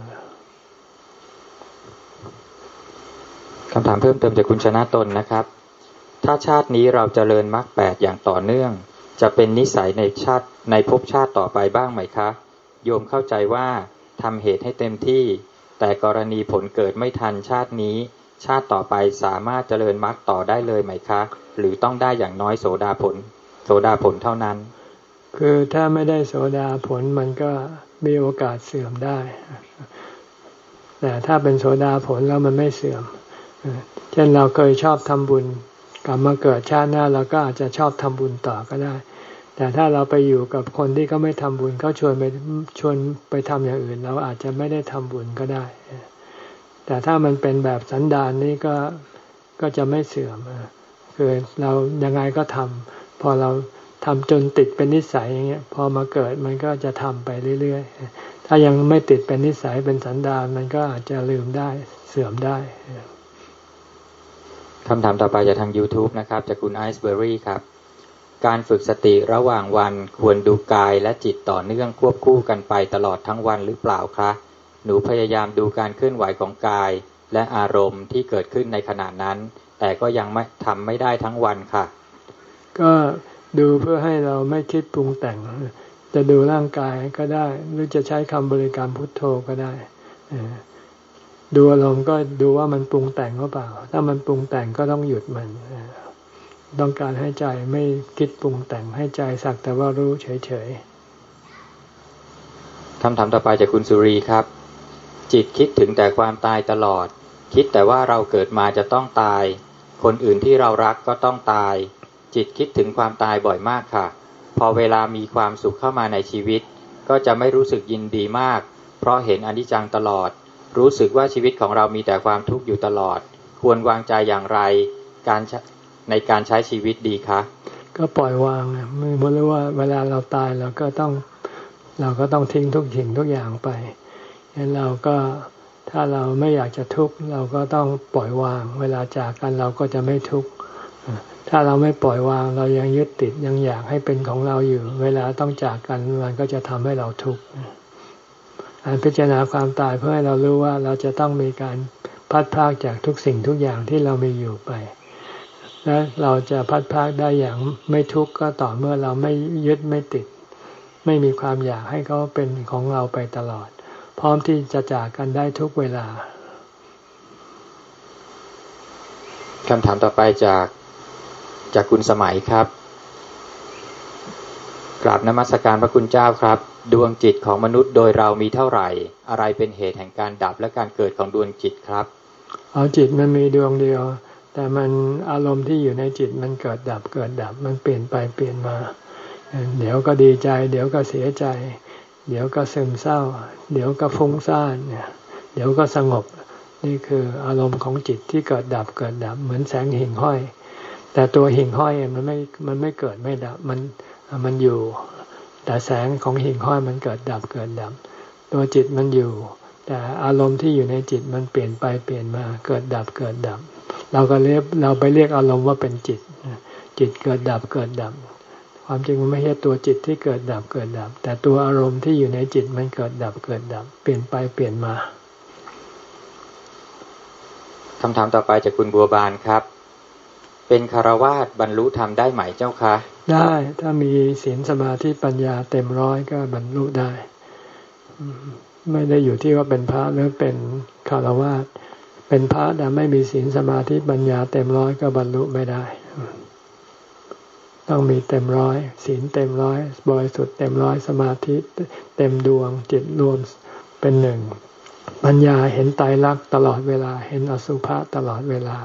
คำถามเพิ่มเติมจากคุณชนะตนนะครับถ้าชาตินี้เราเจริญมรรคแปดอย่างต่อเนื่องจะเป็นนิสัยในชาติในภพชาติต่อไปบ้างไหมคะโยมเข้าใจว่าทำเหตุให้เต็มที่แต่กรณีผลเกิดไม่ทันชาตินี้ชาติต่อไปสามารถเจริญมรรคต่อได้เลยไหมคะหรือต้องได้อย่างน้อยโสดาผลโสดาผลเท่านั้นคือถ้าไม่ได้โสดาผลมันก็มีโอกาสเสื่อมได้แต่ถ้าเป็นโสดาผลแล้วมันไม่เสื่อมเช่นเราเคยชอบทำบุญกลับมาเกิดชาติหน้าเราก็อาจจะชอบทำบุญต่อก็ได้แต่ถ้าเราไปอยู่กับคนที่เขาไม่ทำบุญเขาชวนไปชวนไปทำอย่างอื่นเราอาจจะไม่ได้ทำบุญก็ได้แต่ถ้ามันเป็นแบบสันดานนี้ก็ก็จะไม่เสื่อมคือเรายังไงก็ทำพอเราทำจนติดเป็นนิสัยอย่างเงี้ยพอมาเกิดมันก็จะทำไปเรื่อยๆถ้ายังไม่ติดเป็นนิสัยเป็นสันดานมันก็อาจจะลืมได้เสื่อมได้คำถามต่อไปจากทาง YouTube นะครับจากคุณไอซ์เบอร์รี่ครับการฝึกสติระหว่างวันควรดูกายและจิตต่อเนื่องควบคู่กันไปตลอดทั้งวันหรือเปล่าคะหนูพยายามดูการเคลื่อนไหวของกายและอารมณ์ที่เกิดขึ้นในขณะนั้นแต่ก็ยังไม่ทำไม่ได้ทั้งวันค่ะก็ดูเพื่อให้เราไม่คิดปรุงแต่งจะดูร่างกายก็ได้หรือจะใช้คำบริกรรมพุทโธก็ได้ดูอารมณ์ก็ดูว่ามันปรุงแต่งหรือเปล่าถ้ามันปรุงแต่งก็ต้องหยุดมันต้องการให้ใจไม่คิดปรุงแต่งให้ใจสักแต่ว่ารู้เฉยๆคำถามต่อไปจากคุณสุรีครับจิตคิดถึงแต่ความตายตลอดคิดแต่ว่าเราเกิดมาจะต้องตายคนอื่นที่เรารักก็ต้องตายจิตคิดถึงความตายบ่อยมากค่ะพอเวลามีความสุขเข้ามาในชีวิตก็จะไม่รู้สึกยินดีมากเพราะเห็นอนิจจังตลอดรู้สึกว่าชีวิตของเรามีแต่ความทุกข์อยู่ตลอดควรวางใจอย่างไรการในการใช้ชีวิตดีคะก็ปล่อยวางนะไม่รู้ว่าเวลาเราตายเราก็ต้องเราก็ต้องทิ้งทุกสิ่งทุกอย่างไปงั้นเราก็ถ้าเราไม่อยากจะทุกข์เราก็ต้องปล่อยวางเวลาจากกันเราก็จะไม่ทุกข์ถ้าเราไม่ปล่อยวางเรายังยึดติดยังอยากให้เป็นของเราอยู่เวลาต้องจากกันมันก็จะทำให้เราทุกข์การพิจารณาความตายเพื่อให้เรารู้ว่าเราจะต้องมีการพัดพรากจากทุกสิ่งทุกอย่างที่เรามีอยู่ไปและเราจะพัดพรากได้อย่างไม่ทุกข์ก็ต่อเมื่อเราไม่ยึดไม่ติดไม่มีความอยากให้เขาเป็นของเราไปตลอดพร้อมที่จะจากกันได้ทุกเวลาคำถามต่อไปจากจากคุณสมัยครับกราบนมัสการพระคุณเจ้าครับดวงจิตของมนุษย์โดยเรามีเท่าไหร่อะไรเป็นเหตุแห่งการดับและการเกิดของดวงจิตครับเอาจิตมันมีดวงเดียวแต่มันอารมณ์ที่อยู่ในจิตมันเกิดดับเกิดดับมันเปลี่ยนไปเปลี่ยนมาเดี๋ยวก็ดีใจเดี๋ยวก็เสียใจเดี๋ยวก็ซึมเศร้าเดี๋ยวก็ฟุ้งซ่านเนี่ยเดี๋ยวก็สงบนี่คืออารมณ์ของจิตที่เกิดดับเกิดดับเหมือนแสงหิ่งห้อยแต่ตัวหิ่งห้อยมันไม่มันไม่เกิดไม่ดับมันมันอยู่แต่แสงของหิ่งห้อยมันเกิดดับเกิดดับตัวจิตมันอยู่แต่อารมณ์ที่อยู่ในจิตมันเปลี่ยนไปเปลี่ยนมาเกิดดับเกิดดับเราก็เรียกเราไปเรียกอารมณ์ว่าเป็นจิตจิตเกิดดับเกิดดับความจริงมันไม่ใช่ตัวจิตที่เกิดดับเกิดดับแต่ตัวอารมณ์ที่อยู่ในจิตมันเกิดดับเกิดดับเปลี่ยนไปเปลี่ยนมาคำถามต่อไปจากคุณบัวบานครับเป็นคฤหัสถ์บรรลุธรรมได้ไหมเจ้าคะได้ถ้ามีศีลสมาธิปัญญาเต็มร้อยก็บรรลุได้ไม่ได้อยู่ที่ว่าเป็นพระหรือเป็นคฤหัสถ์เป็นพระแต่ไม่มีศีลสมาธิปัญญาเต็มร้อยก็บรรลุไม่ได้ต้องมีเต็มร้อยศีลเต็มร้อยบริสุทธิ์เต็มร้อยสมาธิเต็มดวงจิตรวมเป็นหนึ่งปัญญาเห็นไตรลักษณ์ตลอดเวลาเห็นอสุภะตลอดเวลา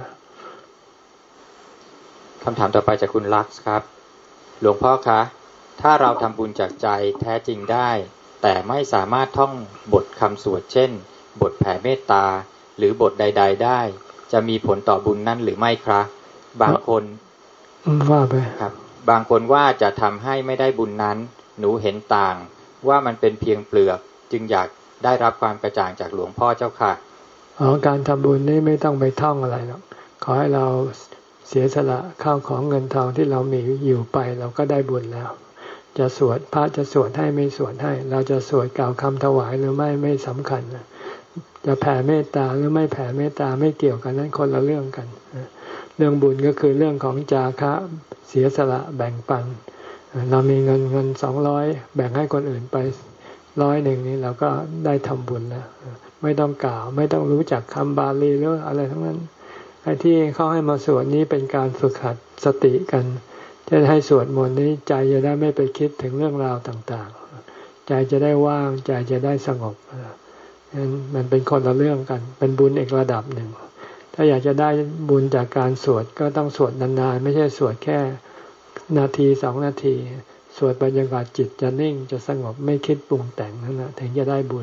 คำถามต่อไปจากคุณลักซ์ครับหลวงพ่อคะถ้าเราทำบุญจากใจแท้จริงได้แต่ไม่สามารถท่องบทคำสวดเช่นบทแผ่เมตตาหรือบทใดๆได้จะมีผลต่อบุญนั้นหรือไม่ครับบางคนว่าไปครับบางคนว่าจะทำให้ไม่ได้บุญนั้นหนูเห็นต่างว่ามันเป็นเพียงเปลือกจึงอยากได้รับความกระจ่างจากหลวงพ่อเจ้าค่ะอ๋อการทำบุญนี่ไม่ต้องไปท่องอะไรหรอกขอให้เราเสียสละข้าวของเงินทองที่เรามีอยู่ไปเราก็ได้บุญแล้วจะสวดพระจะสวดให้ไม่สวดให้เราจะสวดกล่าวคำถวายหรือไม่ไม่สำคัญจะแผ่เมตตาหรือไม่แผ่เมตตาไม่เกี่ยวกันนั้นคนละเรื่องกันเรื่องบุญก็คือเรื่องของจาคะเสียสละแบ่งปันเรามีเงินเงินสองร้อยแบ่งให้คนอื่นไปร้อยหนึ่งนี้เราก็ได้ทำบุญแล้วไม่ต้องกล่าวไม่ต้องรู้จักคำบาลีหรืออะไรทั้งนั้นไอ้ที่เขาให้มาสวดนี้เป็นการฝึกหัดสติกันจะให้สวดมนต์นี้ใจจะได้ไม่ไปคิดถึงเรื่องราวต่างๆใจจะได้ว่างใจจะได้สงบนั้นมันเป็นคนละเรื่องกันเป็นบุญอีกระดับหนึ่งถ้าอยากจะได้บุญจากการสวดก็ต้องสวดนานๆไม่ใช่สวดแค่นาทีสองนาทีสวดบรรยากาศจิตจะนิ่งจะสงบไม่คิดปรุงแต่งนั่นแหละถึงจะได้บุญ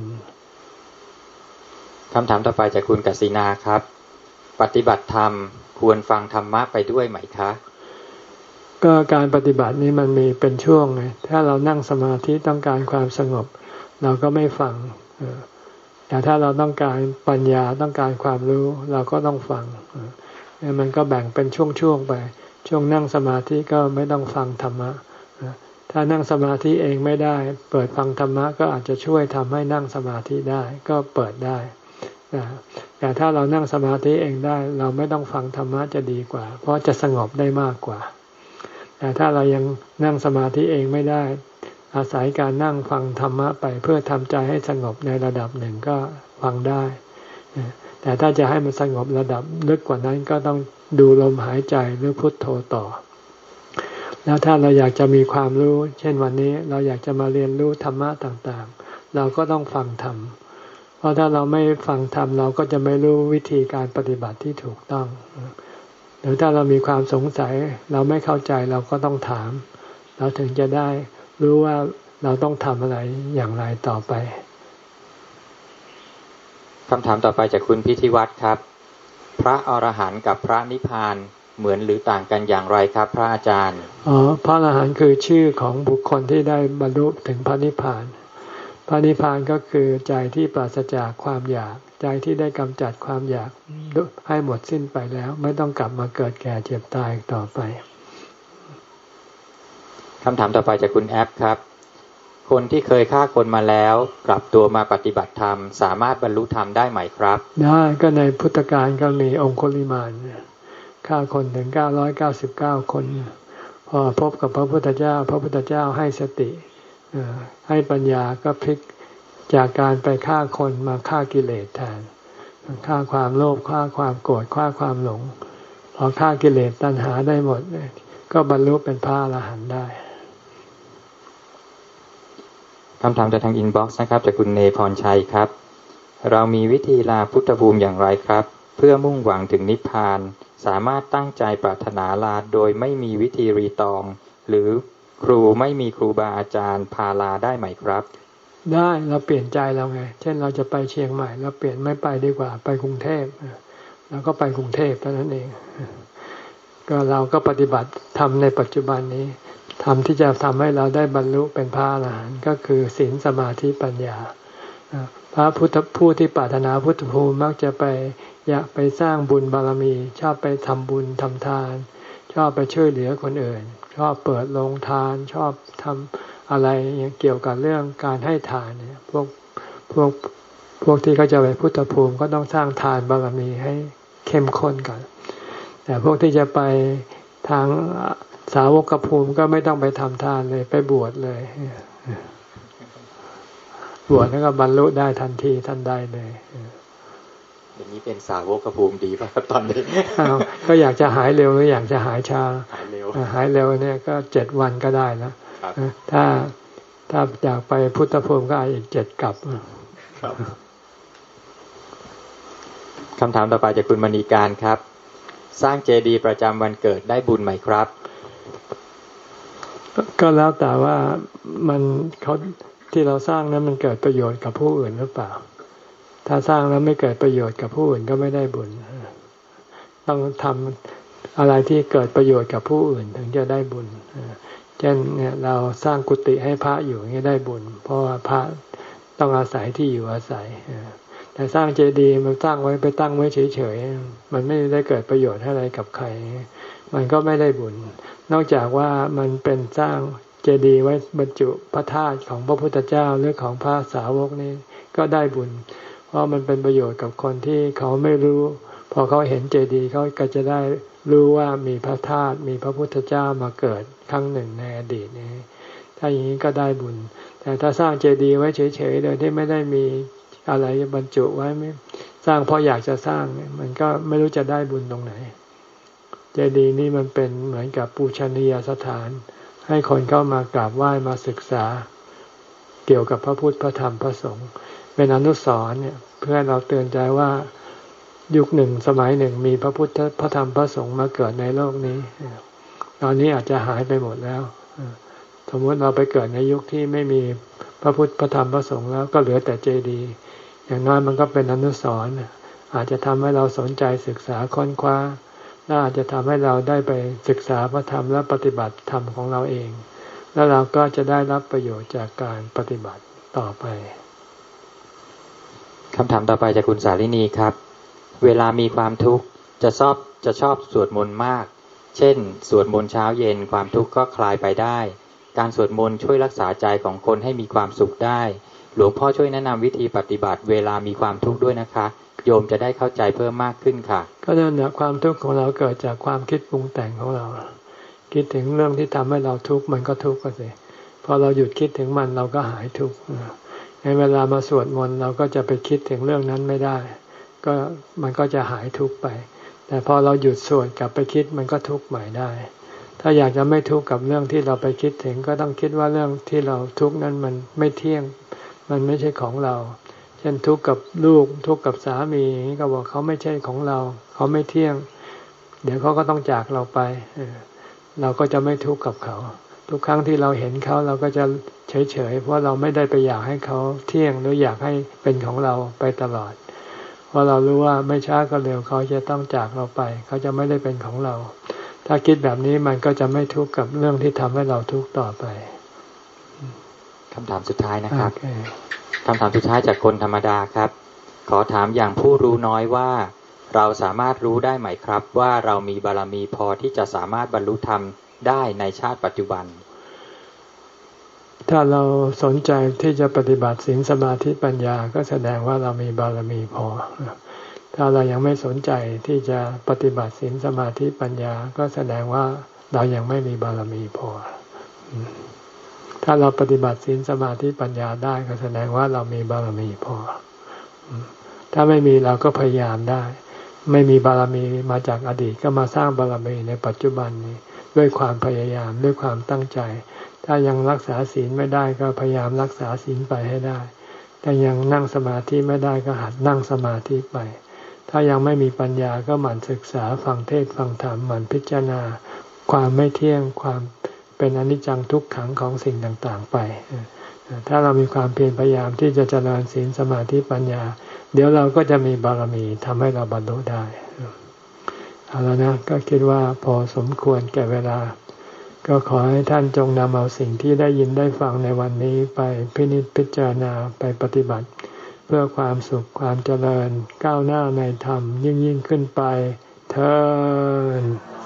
คำถามต่อไปจากคุณกศินาครับปฏิบัติธรรมควรฟังธรรมะไปด้วยไหมคะก็การปฏิบัตินี้มันมีเป็นช่วงไงถ้าเรานั่งสมาธิต้องการความสงบเราก็ไม่ฟังแต่ถ้าเราต้องการปัญญาต้องการความรู้เราก็ต้องฟังมันก็แบ่งเป็นช่วงๆไปช่วงนั่งสมาธิก็ไม่ต้องฟังธรรมะถ้านั่งสมาธิเองไม่ได้เปิดฟังธรรมะก็อาจจะช่วยทำให้นั่งสมาธิได้ก็เปิดได้แต่ถ้าเรานั่งสมาธิเองได้เราไม่ต้องฟังธรรมะจะดีกว่าเพราะจะสงบได้มากกว่าแต่ถ้าเรายังนั่งสมาธิเองไม่ได้อาศัยการนั่งฟังธรรมะไปเพื่อทำใจให้สงบในระดับหนึ่งก็ฟังได้แต่ถ้าจะให้มันสงบระดับลึกกว่านั้นก็ต้องดูลมหายใจหรือพุทโธต่อแล้วถ้าเราอยากจะมีความรู้เช่นวันนี้เราอยากจะมาเรียนรู้ธรรมะต่างๆเราก็ต้องฟังธรรมเพราะถ้าเราไม่ฟังธรรมเราก็จะไม่รู้วิธีการปฏิบัติที่ถูกต้องหรือถ้าเรามีความสงสัยเราไม่เข้าใจเราก็ต้องถามเราถึงจะได้รู้ว่าเราต้องทำอะไรอย่างไรต่อไปคำถามต่อไปจากคุณพิธิวัฒน์ครับพระอรหันต์กับพระนิพพานเหมือนหรือต่างกันอย่างไรครับพระอาจารย์อ๋อพระอรหันต์คือชื่อของบุคคลที่ได้บรรลุถึงพระนิพพานพระนิพพานก็คือใจที่ปราศจากความอยากใจที่ได้กำจัดความอยากให้หมดสิ้นไปแล้วไม่ต้องกลับมาเกิดแก่เจ็บตายต่อไปคำถามต่อไปจากคุณแอปครับคนที่เคยฆ่าคนมาแล้วกลับตัวมาปฏิบัติธรรมสามารถบรรลุธรรมได้ไหมครับได้ก็ในพุทธกาลก็มีองคุลิมานฆ่าคนถึงเก้าร้อยเก้าสิบเก้าคนพอพบกับพระพุทธเจ้าพระพุทธเจ้าให้สติให้ปัญญาก็พลิกจากการไปฆ่าคนมาฆ่ากิเลสแทนฆ่าความโลภฆ่าความโกรธฆ่าความหลงพอฆ่ากิเลสตัณหาได้หมดก็บรรลุเป็นพระอรหันต์ได้คำถามจากทางอินบ็อกซ์นะครับจากคุณเนพรชัยครับเรามีวิธีลาพุทธภูมิอย่างไรครับเพื่อมุ่งหวังถึงนิพพานสามารถตั้งใจปรารถนาลาโดยไม่มีวิธีรีตองหรือครูไม่มีครูบาอาจารย์พาลาได้ไหมครับได้เราเปลี่ยนใจเราไงเช่นเราจะไปเชียงใหม่เราเปลี่ยนไม่ไปดีกว่าไปกรุงเทพเราก็ไปกรุงเทพเท่านั้นเองก็เราก็ปฏิบัติทำในปัจจุบันนี้ทำที่จะทำให้เราได้บรรลุเป็นพระอรหันต์ก็คือศีลสมาธิปัญญาพระพุทธผู้ที่ปรารถนาพุทธภูมิมักจะไปอยากไปสร้างบุญบารมีชอบไปทำบุญทำทานชอบไปช่วยเหลือคนอื่นชอบเปิดโรงทานชอบทำอะไรเกี่ยวกับเรื่องการให้ทานเนี่ยพวกพวกพวกที่เขาจะไปพุทธภูมิก็ต้องสร้างทานบารมีให้เข้มข้นก่อนแต่พวกที่จะไปทางสาวกภูมิก็ไม่ต้องไปทำทานเลยไปบวชเลยบวชแล้วก็บรรลุได้ทันทีทันใดเลยอย่างนี้เป็นสาวกภูมิดีป่ะครับตอนนี้ก็อยากจะหายเร็วหรืออยากจะหายช้าหายเร็วหายเร็วเนี่ยก็เจ็ดวันก็ได้แล้วถ้าถ้าอยากไปพุทธภูมิก็อีกเจ็ดกลับคำถามต่อไปจากคุณมณีการครับสร้างเจดีย์ประจำวันเกิดได้บุญไหมครับก็แล้วแต่ว่ามันเขาที่เราสร้างนั้นมันเกิดประโยชน์กับผู้อื่นหรือเปล่าถ้าสร้างแล้วไม่เกิดประโยชน์กับผู้อื่นก็ไม่ได้บุญต้องทำอะไรที่เกิดประโยชน์กับผู้อื่นถึงจะได้บุญเช่นเนี่ยเราสร้างกุฏิให้พระอยู่อย่างนี้ได้บุญเพราะว่าพระต้องอาศัยที่อยู่อาศัยแต่สร้างเจดีย์มันตั้งไว้ไปตั้งไว้เฉยๆมันไม่ได้เกิดประโยชน์อะไรกับใครมันก็ไม่ได้บุญนอกจากว่ามันเป็นสร้างเจดีย์ไว้บรรจุพระธาตุของพระพุทธเจ้าหรือของพระสาวกนี้ก็ได้บุญเพราะมันเป็นประโยชน์กับคนที่เขาไม่รู้พอเขาเห็นเจดีย์เขาก็จะได้รู้ว่ามีพระธาตุมีพระพุทธเจ้ามาเกิดครั้งหนึ่งในอดีตนี้ถ้าอย่างนี้ก็ได้บุญแต่ถ้าสร้างเจดีย์ไว้เฉยๆโดยที่ไม่ได้มีอะไรบรรจุไว้ไม่สร้างเพราะอยากจะสร้างมันก็ไม่รู้จะได้บุญตรงไหนเจดีย์นี่มันเป็นเหมือนกับปูชนียสถานให้คนเข้ามากราบไหว้มาศึกษาเกี่ยวกับพระพุทธพระธรรมพระสงฆ์เป็นอนุสรณ์เนี่ยเพื่อเราเตือนใจว่ายุคหนึ่งสมัยหนึ่งมีพระพุทธพระธรรมพระสงฆ์มาเกิดในโลกนี้ตอนนี้อาจจะหายไปหมดแล้วสมมติเราไปเกิดในยุคที่ไม่มีพระพุทธพระธรรมพระสงฆ์แล้วก็เหลือแต่เจดีย์อย่างน้อยมันก็เป็นอนุสรณ์อาจจะทำให้เราสนใจศึกษาค้นคว้าและอาจจะทำให้เราได้ไปศึกษาพระธรรมและปฏิบัติธรรมของเราเองแล้วเราก็จะได้รับประโยชน์จากการปฏิบัติต่อไปคำถามต่อไปจากคุณสาลินีครับเวลามีความทุกข์จะชอบจะชอบสวดมนต์มากเช่นสวดมนต์เช้าเย็นความทุกข์ก็คลายไปได้การสวดมนต์ช่วยรักษาใจของคนให้มีความสุขได้หลวงพ่อช่วยแนะนำวิธีปฏิบัติเวลามีความทุกข์ด้วยนะคะโยมจะได้เข้าใจเพิ่มมากขึ้นค่ะก็นั่นแหละความทุกข์ของเราเกิดจากความคิดปรุงแต่งของเราคิดถึงเรื่องที่ทำให้เราทุกข์มันก็ทุกข์ก็สิพอเราหยุดคิดถึงมันเราก็หายทุกข์ในเวลามาสวดมนต์เราก็จะไปคิดถึงเรื่องนั้นไม่ได้ก็มันก็จะหายทุกข์ไปแต่พอเราหยุดสวดกลับไปคิดมันก็ทุกข์ใหม่ได้ถ้าอยากจะไม่ทุกข์กับเรื่องที่เราไปคิดถึงก็ต้องคิดว่าเรื่องที่เราทุกข์นั้นมันไม่เที่ยงมันไม่ใช่ของเราเช่นทุกข์กับลูกทุกข์กับสามีก็บอกเขาไม่ใช่ของเราเขาไม่เที่ยงเดี๋ยวเขาก็ต้องจากเราไปเราก็จะไม่ทุกข์กับเขาทุกครั้งที่เราเห็นเขาเราก็จะเฉยๆเพราะเราไม่ได้ไปอยากให้เขาเที่ยงหรืออยากให้เป็นของเราไปตลอดเพราะเรารู้ว่าไม่ช้าก็เร็วเขาจะต้องจากเราไปเขาจะไม่ได้เป็นของเราถ้าคิดแบบนี้มันก็จะไม่ทุกข์กับเรื่องที่ทำให้เราทุกข์ต่อไปคำถามสุดท้ายนะครับ okay. คำถามสุดท้ายจากคนธรรมดาครับขอถามอย่างผู้รู้น้อยว่าเราสามารถรู้ได้ไหมครับว่าเรามีบารมีพอที่จะสามารถบรรลุธรรมได้ในชาติปัจจุบันถ้าเราสนใจที่จะปฏิบัติศีลสมาธิปัญญาก็แสดงว่าเรามีบารมีพอถ้าเรายังไม่สนใจที่จะปฏิบัติศีลสมาธิปัญญาก็แสดงว่าเรายังไม่มีบารมีพอถ้าเราปฏิบัติศีลสมาธิปัญญาได้ก็แสดงว่าเรามีบารมีพอถ้าไม่มีเราก็พยายามได้ไม่มีบารมีมาจากอดีตก็มาสร้างบารมีในปัจจุบันนี้ด้วยความพยายามด้วยความตั้งใจถ้ายังรักษาศีลไม่ได้ก็พยายามรักษาศีลไปให้ได้ถ้ายังนั่งสมาธิไม่ได้ก็หัดนั่งสมาธิไปถ้ายังไม่มีปัญญาก็หมั่นศึกษาฟังเทศน์ฟังธรรมหมั่นพิจารณาความไม่เที่ยงความเป็นอนิจจังทุกขังของสิ่งต่างๆไปถ้าเรามีความเพียรพยายามที่จะเจริญศีลสมาธิปัญญาเดี๋ยวเราก็จะมีบารมีทำให้เราบรรลุได้เอาแล้วนะก็คิดว่าพอสมควรแก่เวลาก็ขอให้ท่านจงนำเอาสิ่งที่ได้ยินได้ฟังในวันนี้ไปพินิจพิจารณาไปปฏิบัติเพื่อความสุขความเจริญก้าวหน้าในธรรมยิ่งยิ่งขึ้นไปเทอญ